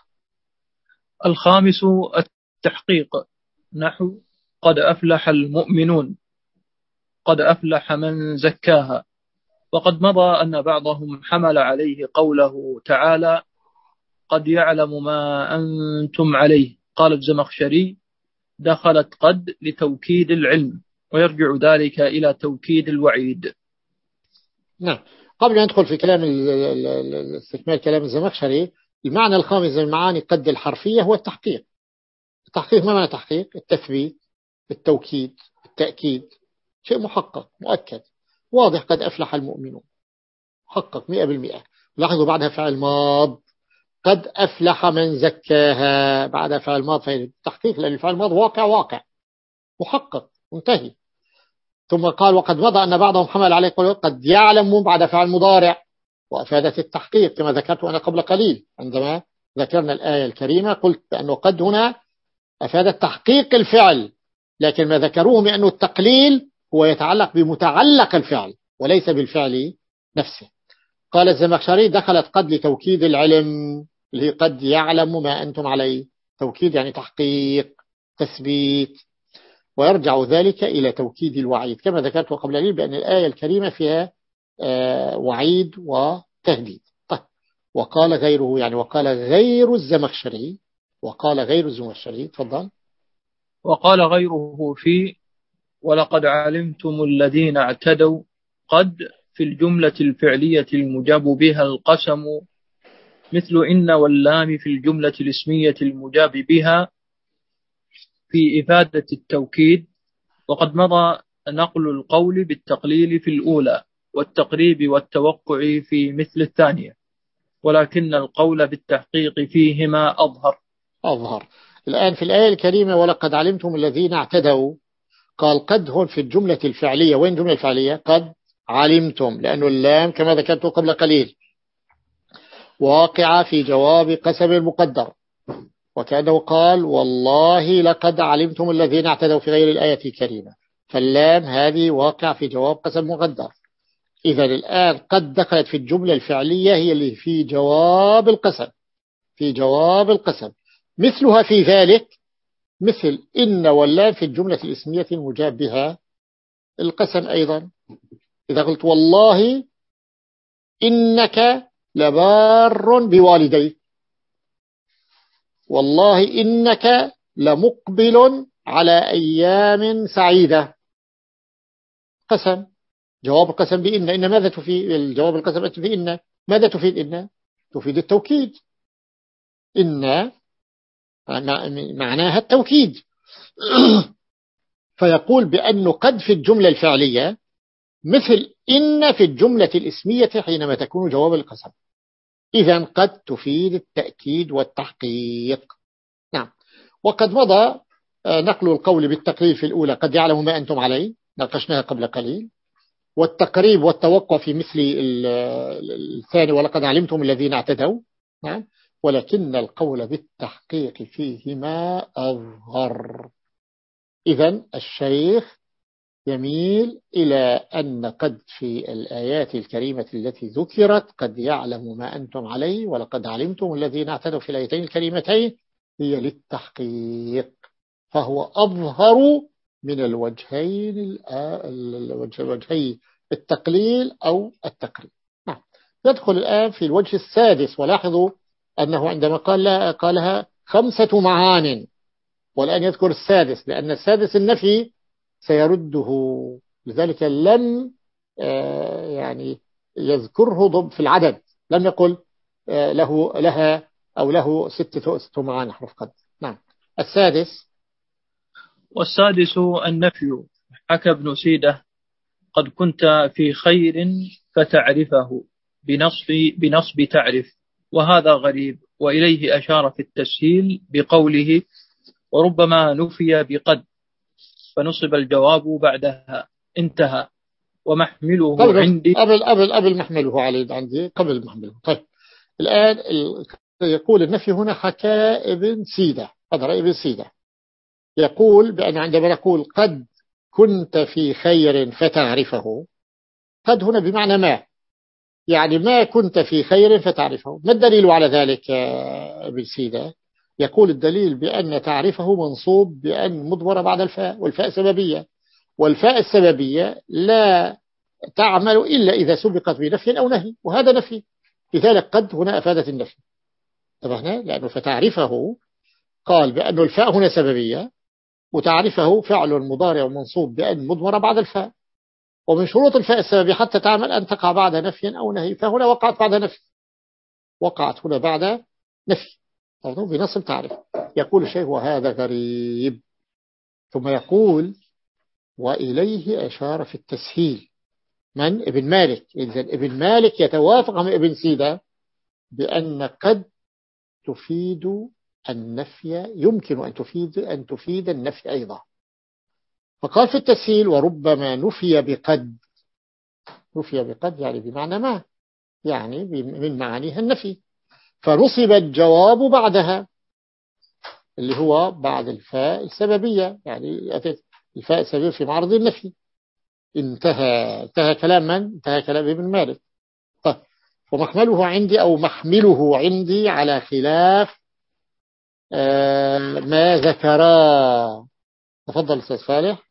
الخامس التحقيق، نحو قد أفلح المؤمنون، قد أفلح من زكاها. وقد مضى أن بعضهم حمل عليه قوله تعالى قد يعلم ما أنتم عليه. قال الزمخشري دخلت قد لتوكيد العلم، ويرجع ذلك إلى توكيد الوعيد.
نعم، قبل أن ندخل في كلام استكمال كلام الزمخشري، المعنى الخامس من معاني قد الحرفية هو التحقيق. التحقيق ما معنى تحقيق؟ التثبيت، التوكيد، التأكيد، شيء محقق مؤكد واضح. قد أفلح المؤمنون محقق مئة بالمئة. لاحظوا بعدها فعل ماض، قد أفلح من زكاها، بعدها فعل ماض، فالتحقيق لأن الفعل ماض واقع واقع محقق منتهي. ثم قال وقد مضى أن بعضهم حمل عليه قد يعلم بعد فعل مضارع، وأفادت التحقيق كما ذكرت أنا قبل قليل عندما ذكرنا الآية الكريمة، قلت بأنه قد هنا أفادت تحقيق الفعل، لكن ما ذكروه بأنه التقليل هو يتعلق بمتعلق الفعل وليس بالفعل نفسه. قال الزمخشري دخلت قد لتوكيد العلم، اللي هي قد يعلم ما أنتم عليه، توكيد يعني تحقيق تثبيت، ويرجع ذلك إلى توكيد الوعيد كما ذكرت قبل قليل بأن الآية الكريمة فيها آه وعيد وتهديد. طيب، وقال غيره، يعني وقال غير الزمخشري، وقال غير الزمخشري، تفضل.
وقال غيره في ولقد علمتم الذين اعتدوا قد في الجملة الفعلية المجاب بها القسم، مثل إن واللام في الجملة الاسمية المجاب بها في إفادة التوكيد. وقد مضى نقل القول بالتقليل في الأولى والتقريب والتوقع في مثل الثانية، ولكن القول بالتحقيق فيهما أظهر.
أظهر. الآن في الآية الكريمة ولقد علمتم الذين اعتدوا، قال قد هون في الجملة الفعلية. وين الجملة الفعلية؟ قد علمتم، لأنه اللام كما ذكرت قبل قليل واقعة في جواب قسم المقدر، وكأنه قال والله لقد علمتم الذين اعتدوا في غير الآية الكريمة، فاللام هذه واقع في جواب قسم مقدر. إذا الآن قد دخلت في الجملة الفعلية هي اللي في جواب القسم، في جواب القسم، مثلها في ذلك مثل إن واللام في الجملة الاسمية المجاب بها القسم أيضا. إذا قلت والله إنك لبار بوالديك، والله إنك لمقبل على أيام سعيدة، قسم، جواب القسم بإن. إن ماذا تفيد؟ الجواب القسم في إن ماذا تفيد؟ إن تفيد التوكيد، إن معناها التوكيد. فيقول بأنه قد في الجملة الفعلية مثل إن في الجملة الاسمية حينما تكون جواب القسم. إذن قد تفيد التأكيد والتحقيق. نعم. وقد مضى نقل القول بالتقرير في الأولى قد يعلم ما أنتم عليه، ناقشناها قبل قليل، والتقريب والتوقع في مثل الثاني ولقد علمتم الذين اعتدوا. نعم. ولكن القول بالتحقيق فيهما أظهر. إذن الشيخ يميل إلى أن قد في الآيات الكريمة التي ذكرت قد يعلم ما أنتم عليه ولقد علمتم الذين اعتدوا في الآيتين الكريمتين هي للتحقيق، فهو أظهر من الوجهين الوجهي التقليل أو التقريب. نعم. يدخل الآن في الوجه السادس، ولاحظوا أنه عندما قال لا قالها خمسة معان، والآن يذكر السادس لأن السادس النفي سيرده، لذلك لم يعني يذكره ضب في العدد، لم يقل له لها أو له ستة ست معاني حرف قد. نعم. السادس
والسادس النفي. حكى ابن سيدة قد كنت في خير فتعرفه بنصب بنصب تعرف، وهذا غريب، وإليه أشار في التسهيل بقوله وربما نفي بقد فنصب الجواب بعدها، انتهى. ومحمله
قبل
عندي
قبل قبل قبل محمله علي عندي قبل محمله. طيب الآن يقول النفي هنا حكى ابن سيدة، هذا رأي ابن سيدة، يقول بأن عندما نقول قد كنت في خير فتعرفه، قد هنا بمعنى ما، يعني ما كنت في خير فتعرفه. ما الدليل على ذلك ابن سيدة؟ يقول الدليل بأن تعرفه منصوب بأن مضمرة بعد الفاء، والفاء سببية، والفاء السببية لا تعمل إلا إذا سبقت بنفي أو نهي، وهذا نفي، لذلك قد هنا أفادت النفي. طبعا لأنه فتعرفه قال بأن الفاء هنا سببية، وتعرفه فعل مضارع منصوب بأن مضمرة بعد الفاء، ومن شروط الفاء السببية حتى تعمل أن تقع بعد نفي أو نهي، فهنا وقعت بعد نفي، وقعت هنا بعد نفي أو بنصب تعرف. يقول الشيخ وهذا غريب، ثم يقول وإليه أشار في التسهيل من ابن مالك. إذن ابن مالك يتوافق مع ابن سيدة بأن قد تفيد النفي، يمكن أن تفيد أن تفيد النفي أيضا، فقال في التسهيل وربما نفي بقد. نفي بقد يعني بمعنى ما، يعني من معانيها النفي، فنصب الجواب بعدها اللي هو بعد الفاء السببية، يعني الفاء السببية في معرض النفي. انتهى انتهى كلام من؟ انتهى كلام ابن مالك. طيب ومحمله عندي أو محمله عندي على خلاف آه ما ذكرا. تفضل أستاذ فالح.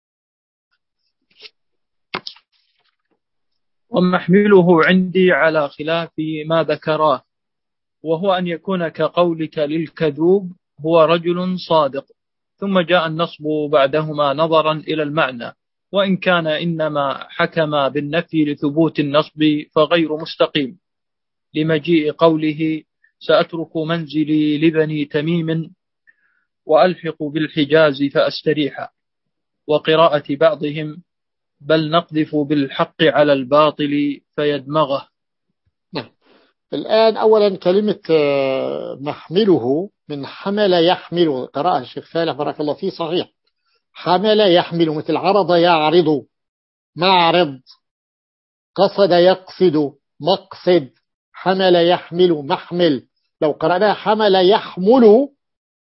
ومحمله عندي على خلاف ما ذكراه، وهو أن يكون كقولك للكذوب هو رجل صادق، ثم جاء النصب بعدهما نظرا إلى المعنى، وإن كان إنما حكم بالنفي لثبوت النصب فغير مستقيم، لمجيء قوله سأترك منزلي لبني تميم وألحق بالحجاز فأستريح، وقراءة بعضهم بل نقذف بالحق على الباطل فيدمغه.
نعم. الآن أولا كلمة محمله من حمل يحمل، قراءة الشيخ فالح بارك الله فيه صحيح، حمل يحمل، مثل عرض يعرض، معرض، قصد يقصد، مقصد، حمل يحمل محمل. لو قرأنا حمل يحمل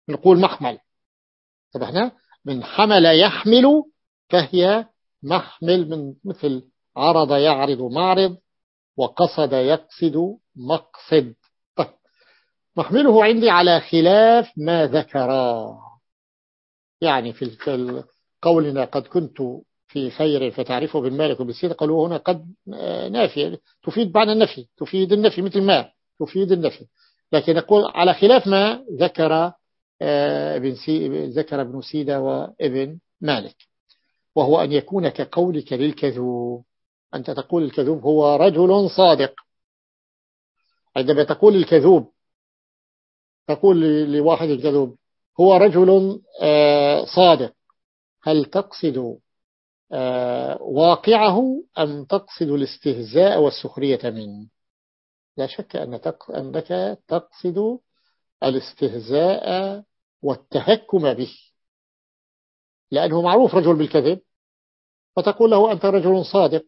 نقول محمل. طب احنا من حمل يحمل فهي محمل، من مثل عرض يعرض معرض، وقصد يقصد مقصد. طيب محمله عندي على خلاف ما ذكرا، يعني في قولنا قد كنت في خير فتعرفه بالمالك وبالصدق، قالوا هنا قد نافية تفيد معنى النفي، تفيد النفي مثل ما تفيد النفي، لكن نقول على خلاف ما ذكر ابن سي ذكر ابن سيدة وابن مالك، وهو أن يكون كقولك للكذوب. أنت تقول الكذوب هو رجل صادق. عندما تقول الكذوب، تقول لواحد الكذوب هو رجل صادق، هل تقصد واقعه أم تقصد الاستهزاء والسخرية منه؟ لا شك أنك تقصد الاستهزاء والتهكم به، لأنه معروف رجل بالكذب، فتقول له أنت رجل صادق،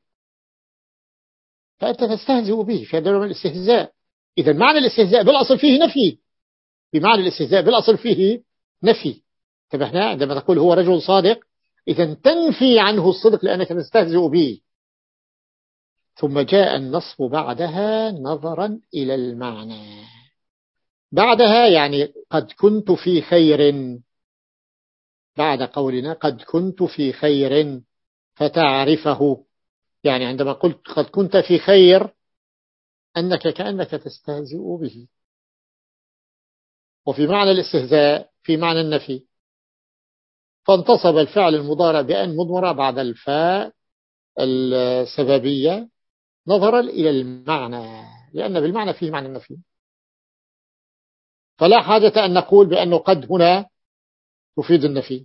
فأنت تستهزئ به، في هذا من الاستهزاء. إذا معنى الاستهزاء بالأصل فيه نفي، بمعنى الاستهزاء بالأصل فيه نفي. طب احنا عندما تقول هو رجل صادق، إذا تنفي عنه الصدق لأنك تستهزئ به. ثم جاء النصب بعدها نظرا إلى المعنى. بعدها يعني قد كنت في خير، بعد قولنا قد كنت في خير فتعرفه، يعني عندما قلت قد كنت في خير أنك كأنك تستهزئ به. وفي معنى الاستهزاء في معنى النفي، فانتصب الفعل المضارع بأن مضمرة بعد الفاء السببية نظرا إلى المعنى، لأن بالمعنى فيه معنى النفي، فلا حاجة أن نقول بأنه قد هنا تفيد النفي.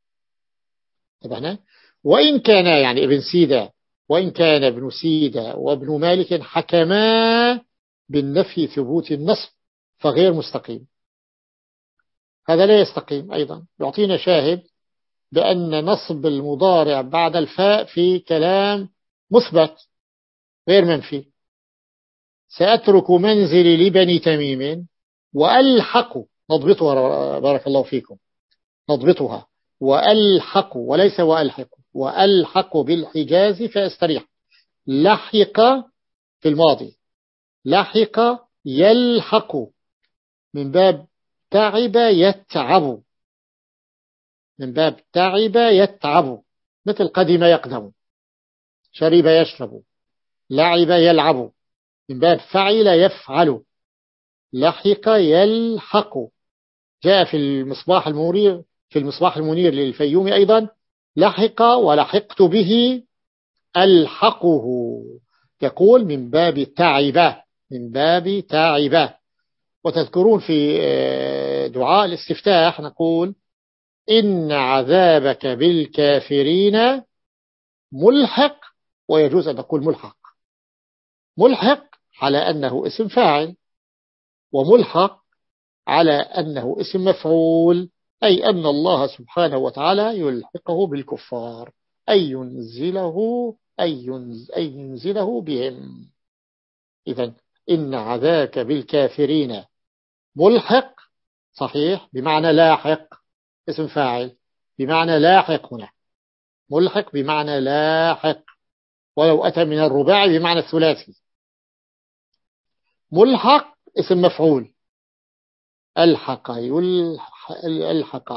طبعا وإن كان يعني ابن سيدة وإن كان ابن سيدة وابن مالك حكما بالنفي ثبوت النصب فغير مستقيم، هذا لا يستقيم. أيضا يعطينا شاهد بأن نصب المضارع بعد الفاء في كلام مثبت غير منفي. سأترك منزلي لبني تميم وألحق، نضبطها بارك الله فيكم، نضبطها وألحق وليس وألحق، وألحق بالحجاز فأستريح. لحق في الماضي، لحق يلحق من باب تعب يتعب، من باب تعب يتعب، مثل قدم يقدم، شرب يشرب، لعب يلعب، من باب فعل يفعل، لحق يلحق. جاء في المصباح المنير في المصباح المنير للفيوم أيضا لحق ولحقت به ألحقه، يقول من باب تعبة، من باب تعبة. وتذكرون في دعاء الاستفتاح نقول إن عذابك بالكافرين ملحق، ويجوز أن نقول ملحق، ملحق على أنه اسم فاعل، وملحق على أنه اسم مفعول، أي أن الله سبحانه وتعالى يلحقه بالكفار، أي ينزله أي ينزله بهم. إذن إن عذاك بالكافرين ملحق صحيح بمعنى لاحق، اسم فاعل بمعنى لاحق، هنا ملحق بمعنى لاحق، ولو أتى من الرباعي بمعنى الثلاثي. ملحق اسم مفعول، ألحق يلحق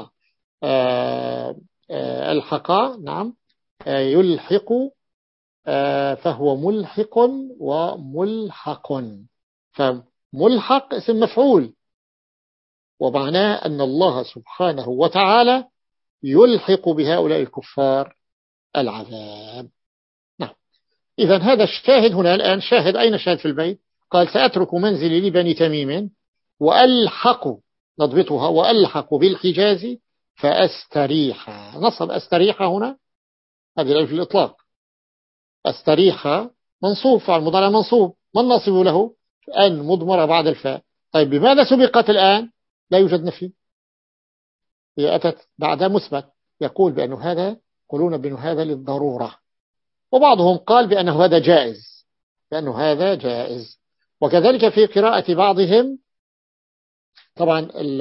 ألحق نعم يلحق، فهو ملحق وملحق، فملحق اسم مفعول، ومعناه أن الله سبحانه وتعالى يلحق بهؤلاء الكفار العذاب. نعم. إذن هذا الشاهد هنا الآن، شاهد أين شاهد في البيت؟ قال سأترك منزلي لبني تميم وألحق، نضبطها وألحق بالحجاز فأستريح. نصب أستريح هنا هذه في الإطلاق، أستريح منصوب، فعل مضارع منصوب، ما الناصب له؟ أن مضمرة بعد الفاء. طيب بماذا سبقت الآن؟ لا يوجد نفي، هي أتت بعد مثبت، يقول بأن هذا يقولون بأن هذا للضرورة، وبعضهم قال بأنه هذا جائز، بأنه هذا جائز. وكذلك في قراءة بعضهم، طبعا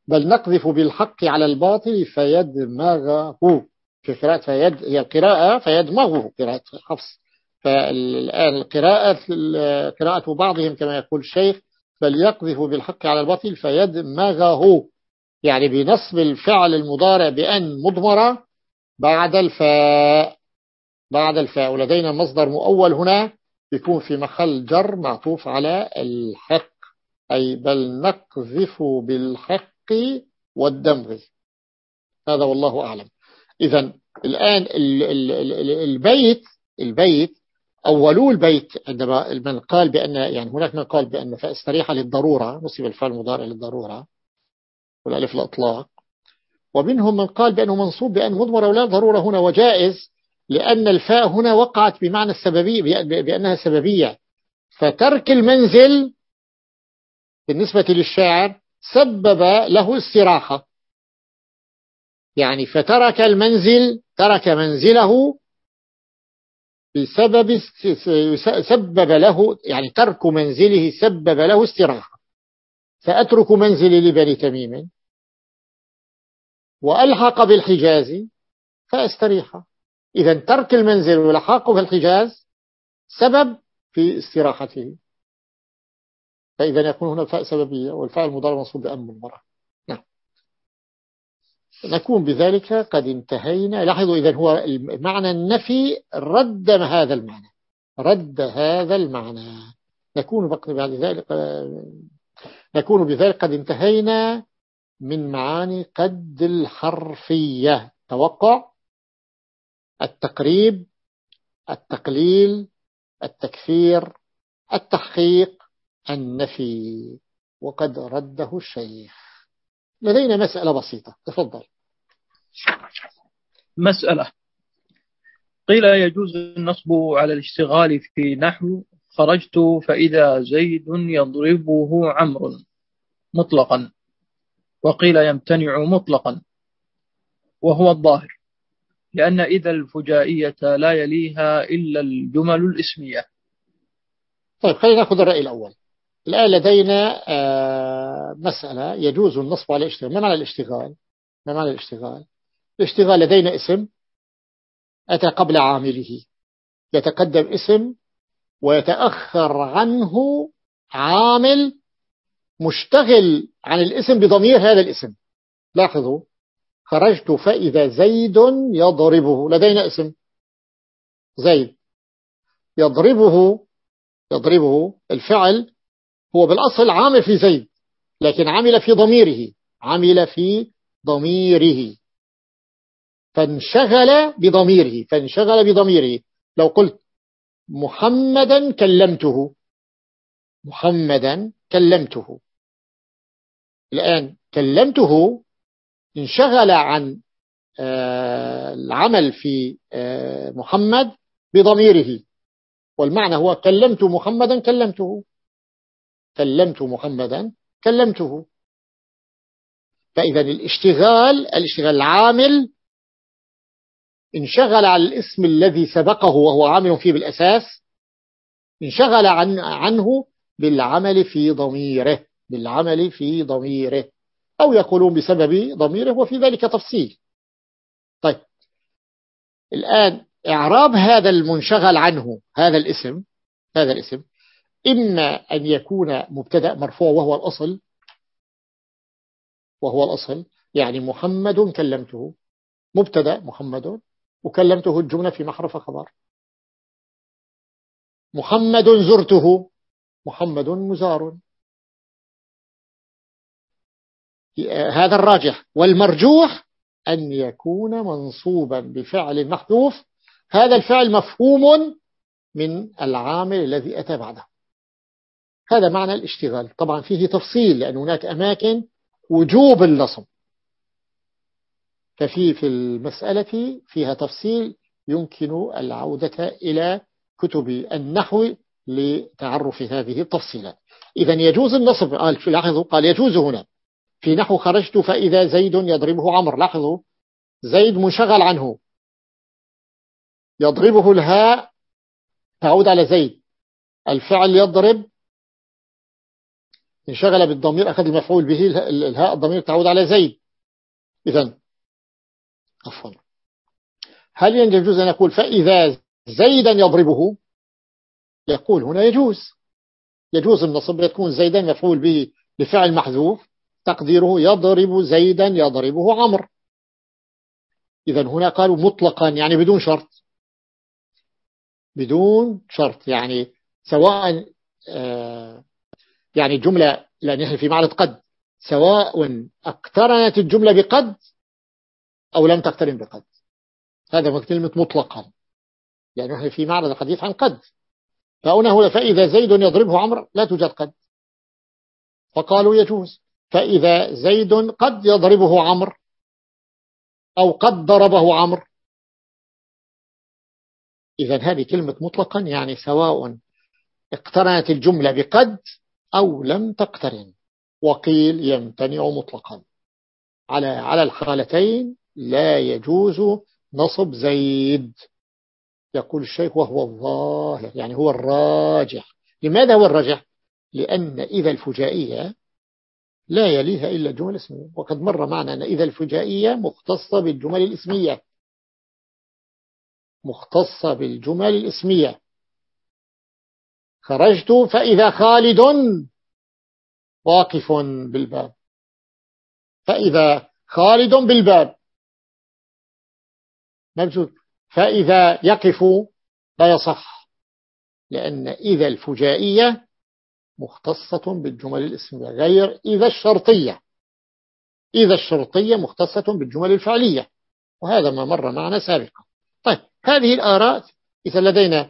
بل نقذف بالحق على الباطل فيدمغه. في قراءة فيد هي القراءة فيدمغه قراءة حفص. فالآن القراءة قراءة بعضهم كما يقول الشيخ بل يقذف بالحق على الباطل فيدمغه، يعني بنصب الفعل المضارع بأن مضمرة بعد الفاء بعد الفاء ولدينا مصدر مؤول هنا يكون في محل جر معطوف على الحق، أي بل نقذف بالحق والدمغ. هذا والله أعلم. إذن الآن البيت البيت أولو البيت عندما من قال بأن يعني هناك من قال بأن فاستريح للضرورة نصب الفعل المضارع للضرورة والألف الأطلاق، ومنهم من قال بأنه منصوب بأن مضمرة ولا ضرورة هنا، وجائز لأن الفاء هنا وقعت بمعنى السببية بأنها سببية، فترك المنزل بالنسبة للشاعر سبب له استراحة، يعني فترك المنزل ترك منزله بسبب سبب له يعني ترك منزله سبب له استراحة، سأترك منزلي لبني تميم وألحق بالحجاز فأستريح. إذا ترك المنزل والحاق بالحجاز سبب في استراحته، فإذا يكون هنا الفاء سببية والفاء المضارع منصوب بأن مضمرة. نعم. نكون بذلك قد انتهينا. لاحظوا إذا هو معنى النفي رد هذا المعنى رد هذا المعنى نكون بعد ذلك نكون بذلك قد انتهينا من معاني قد الحرفية: توقع، التقريب، التقليل، التكثير، التحقيق، النفي. وقد رده الشيخ. لدينا مسألة بسيطة، تفضل.
مسألة: قيل يجوز النصب على الاشتغال في نحو خرجت فإذا زيد يضربه عمرو مطلقا، وقيل يمتنع مطلقا، وهو الظاهر، لأن إذا الفجائية لا يليها إلا الجمل الإسمية.
طيب خلينا نأخذ الرأي الأول. الآن لدينا مسألة: يجوز النصب على الاشتغال. ما معنى الاشتغال؟ ما معنى الاشتغال؟ الاشتغال لدينا اسم أتى قبل عامله، يتقدم اسم ويتأخر عنه عامل مشتغل عن الاسم بضمير هذا الاسم. لاحظوا: خرجت فإذا زيد يضربه، لدينا اسم زيد، يضربه يضربه الفعل هو بالأصل عامل في زيد، لكن عمل في ضميره عمل في ضميره فانشغل بضميره فانشغل بضميره لو قلت محمدا كلمته محمدا كلمته الآن كلمته انشغل عن العمل في محمد بضميره، والمعنى هو كلمت محمدا كلمته كلمت محمدا كلمته. فإذا الاشتغال الاشتغال العامل انشغل عن الاسم الذي سبقه وهو عامل فيه بالأساس، انشغل عن عنه بالعمل في ضميره بالعمل في ضميره أو يقولون بسبب ضميره، وفي ذلك تفصيل. طيب الآن إعراب هذا المنشغل عنه هذا الاسم هذا الاسم إما أن يكون مبتدأ مرفوع وهو الأصل وهو الأصل يعني محمد كلمته، مبتدأ محمد وكلمته الجملة في محرف خبر. محمد زرته، محمد مزار. هذا الراجح، والمرجوح أن يكون منصوبا بفعل محذوف، هذا الفعل مفهوم من العامل الذي أتى بعده. هذا معنى الاشتغال. طبعا فيه تفصيل لأن هناك أماكن وجوب النصب، ففي في المسألة فيها تفصيل يمكن العودة إلى كتب النحو لتعرف هذه التفصيلات. إذا يجوز النصب. قال لاحظوا قال يجوز هنا في نحو خرجت فإذا زيد يضربه عمرو. لاحظوا زيد منشغل عنه، يضربه الهاء تعود على زيد، الفعل يضرب انشغل بالضمير أخذ المفعول به، الهاء الضمير تعود على زيد. إذن عفوا، هل يجوز أن نقول فإذا زيدا يضربه؟ يقول هنا يجوز، يجوز النصب، يكون زيدا مفعول به لفعل محذوف تقديره يضرب زيدا يضربه عمرو. إذن هنا قالوا مطلقا يعني بدون شرط، بدون شرط، يعني سواء آه يعني الجملة، لأن نحن في معرض قد، سواء اقترنت الجملة بقد أو لم تقترن بقد. هذا هو كلمة مطلقا، يعني نحن في معرض الحديث عن قد. فهنا هو فإذا زيد يضربه عمرو لا توجد قد، فقالوا يجوز فإذا زيد قد يضربه عمرو أو قد ضربه عمرو. إذن هذه كلمة مطلقا يعني سواء اقترنت الجملة بقد أو لم تقترن. وقيل يمتنع مطلقا، على على الحالتين لا يجوز نصب زيد. يقول الشيخ وهو الظاهر، يعني هو الراجح. لماذا هو الراجح؟ لأن إذا الفجائية لا يليها إلا الجمل الاسمية، وقد مر معنا أن إذا الفجائية مختصة بالجمل الاسمية، مختصة بالجمل الاسمية. خرجت فإذا خالد واقف بالباب، فإذا خالد بالباب موجود، فإذا يقف لا يصح، لأن إذا الفجائية مختصة بالجمل الاسمية غير إذا الشرطية. إذا الشرطية مختصة بالجمل الفعلية، وهذا ما مر معنا سابقا. طيب هذه الآراء. إذا لدينا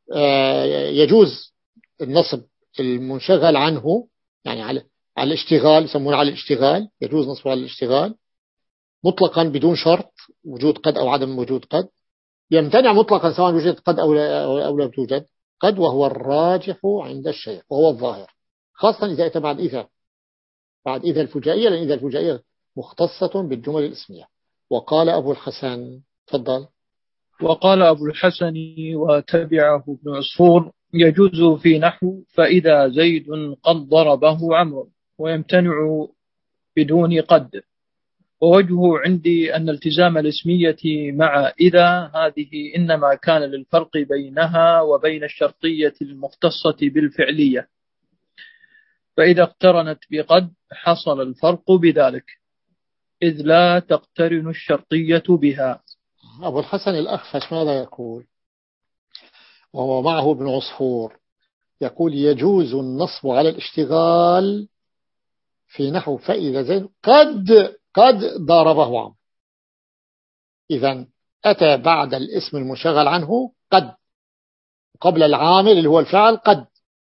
يجوز النصب المنشغل عنه، يعني على على الاشتغال، يسمونه على الاشتغال، يجوز نصبه على الاشتغال مطلقا بدون شرط وجود قد أو عدم وجود قد. يمتنع مطلقا سواء وجدت قد أو لا, أو لا توجد قد، وهو الراجح عند الشيخ وهو الظاهر، خاصة إذا أتى بعد إذا بعد إذا الفجائية، لأن إذا الفجائية مختصة بالجمل الاسمية. وقال أبو الحسن، تفضل.
وقال أبو الحسن وتبعه ابن عصفور يجوز في نحو فإذا زيد قد ضربه عمرو، ويمتنع بدون قد. ووجهه عندي أن التزام الاسمية مع إذا هذه إنما كان للفرق بينها وبين الشرطية المختصة بالفعلية، فإذا اقترنت بقد حصل الفرق بذلك، إذ لا تقترن الشرطية بها.
أبو الحسن الأخفش ماذا يقول؟ وهو معه ابن عصفور، يقول يجوز النصب على الاشتغال في نحو فإذا زيد قد قد ضربه عمرو. إذن أتى بعد الاسم المشغل عنه قد، قبل العامل اللي هو الفعل قد،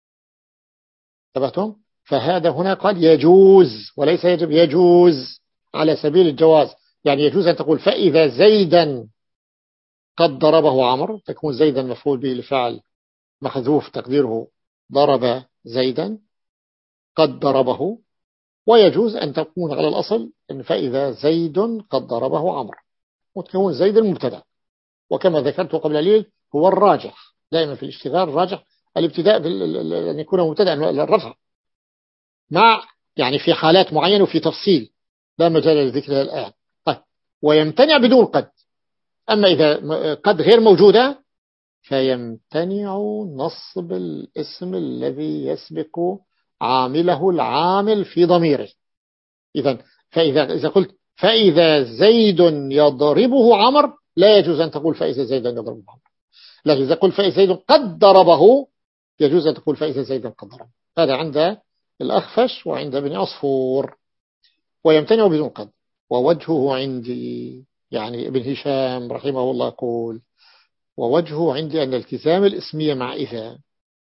انتبهتم؟ فهذا هنا قال يجوز وليس يجب، يجوز على سبيل الجواز. يعني يجوز أن تقول فإذا زيدا قد ضربه عمرو، تكون زيدا مفعول به لفعل محذوف تقديره ضرب زيدا قد ضربه. ويجوز أن تكون على الأصل إن فإذا زيد قد ضربه عمرو، وتكون زيد المبتدا. وكما ذكرت قبل قليل هو الراجح دائما في الاشتغال، الراجح الابتداء أن يكون مبتدا الرفع، مع يعني في حالات معينة وفي تفصيل لا مجال لذكرها الآن. طيب ويمتنع بدون قد. أما إذا قد غير موجودة فيمتنع نصب الاسم الذي يسبق عامله العامل في ضميره. إذن فإذا إذا قلت فإذا زيد يضربه عمرو لا يجوز أن تقول فإذا زيد يضربه عمرو، لكن إذا قلت فإذا زيد قد ضربه يجوز أن تقول فإذا زيد قد ضربه. هذا عند الأخفش وعند ابن عصفور. ويمتنع بدون قد. ووجهه عندي، يعني ابن هشام رحمه الله يقول ووجهه عندي أن التزام الاسمية مع إذا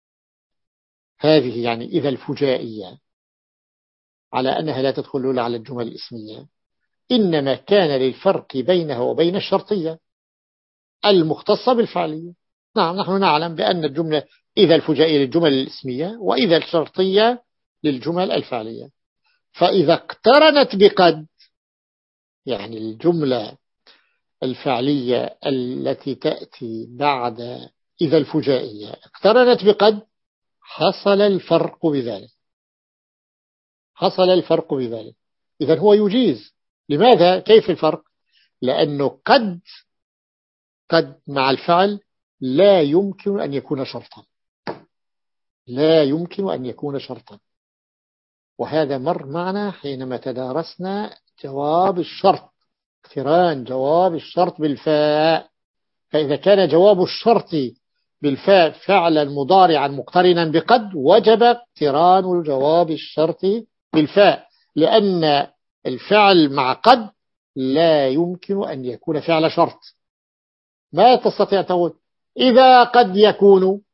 هذه، يعني إذا الفجائية، على أنها لا تدخل إلا على الجمل الاسمية، إنما كان للفرق بينها وبين الشرطية المختصة بالفعلية. نعم نحن نعلم بأن الجملة إذا الفجائية للجمل الاسمية وإذا الشرطية للجمل الفعلية. فإذا اقترنت بقد، يعني الجملة الفعلية التي تأتي بعد إذا الفجائية اقترنت بقد حصل الفرق بذلك. حصل الفرق بذلك. إذن هو يجيز. لماذا؟ كيف الفرق؟ لأنه قد قد مع الفعل لا يمكن أن يكون شرطا، لا يمكن أن يكون شرطا. وهذا مر معنا حينما تدارسنا جواب الشرط، اقتران جواب الشرط بالفاء. فإذا كان جواب الشرط بالفاء فعلا مضارعا مقترنا بقد، وجب اقتران جواب الشرط بالفاء، لأن الفعل مع قد لا يمكن أن يكون فعل شرط. ما تستطيع تقول إذا قد يكون،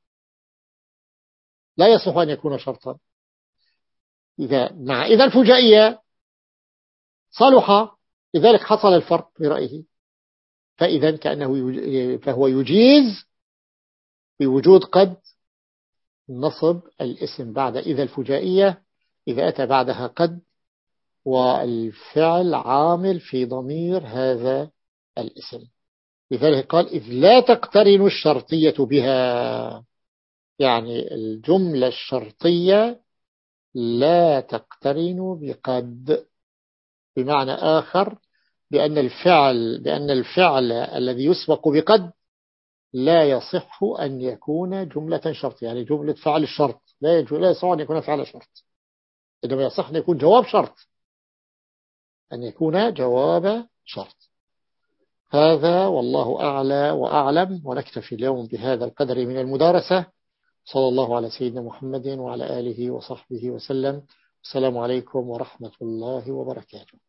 لا يصح أن يكون شرطا. إذا مع إذا الفجائية صلح، لذلك حصل الفرق برأيه. فإذا كأنه يج... فهو يجيز بوجود قد نصب الاسم بعد إذا الفجائية إذا أتى بعدها قد والفعل عامل في ضمير هذا الاسم. لذلك قال إذ لا تقترن الشرطية بها، يعني الجملة الشرطية لا تقترن بقد، بمعنى آخر بأن الفعل بأن الفعل الذي يسبق بقد لا يصح أن يكون جملة شرط، يعني جملة فعل الشرط لا لا يصح أن يكون فعل شرط، إنما يصح أن يكون جواب شرط، أن يكون جواب شرط. هذا والله أعلى وأعلم، ونكتفي اليوم بهذا القدر من المدارسة. صلى الله على سيدنا محمد وعلى آله وصحبه وسلم. السلام عليكم ورحمة الله وبركاته.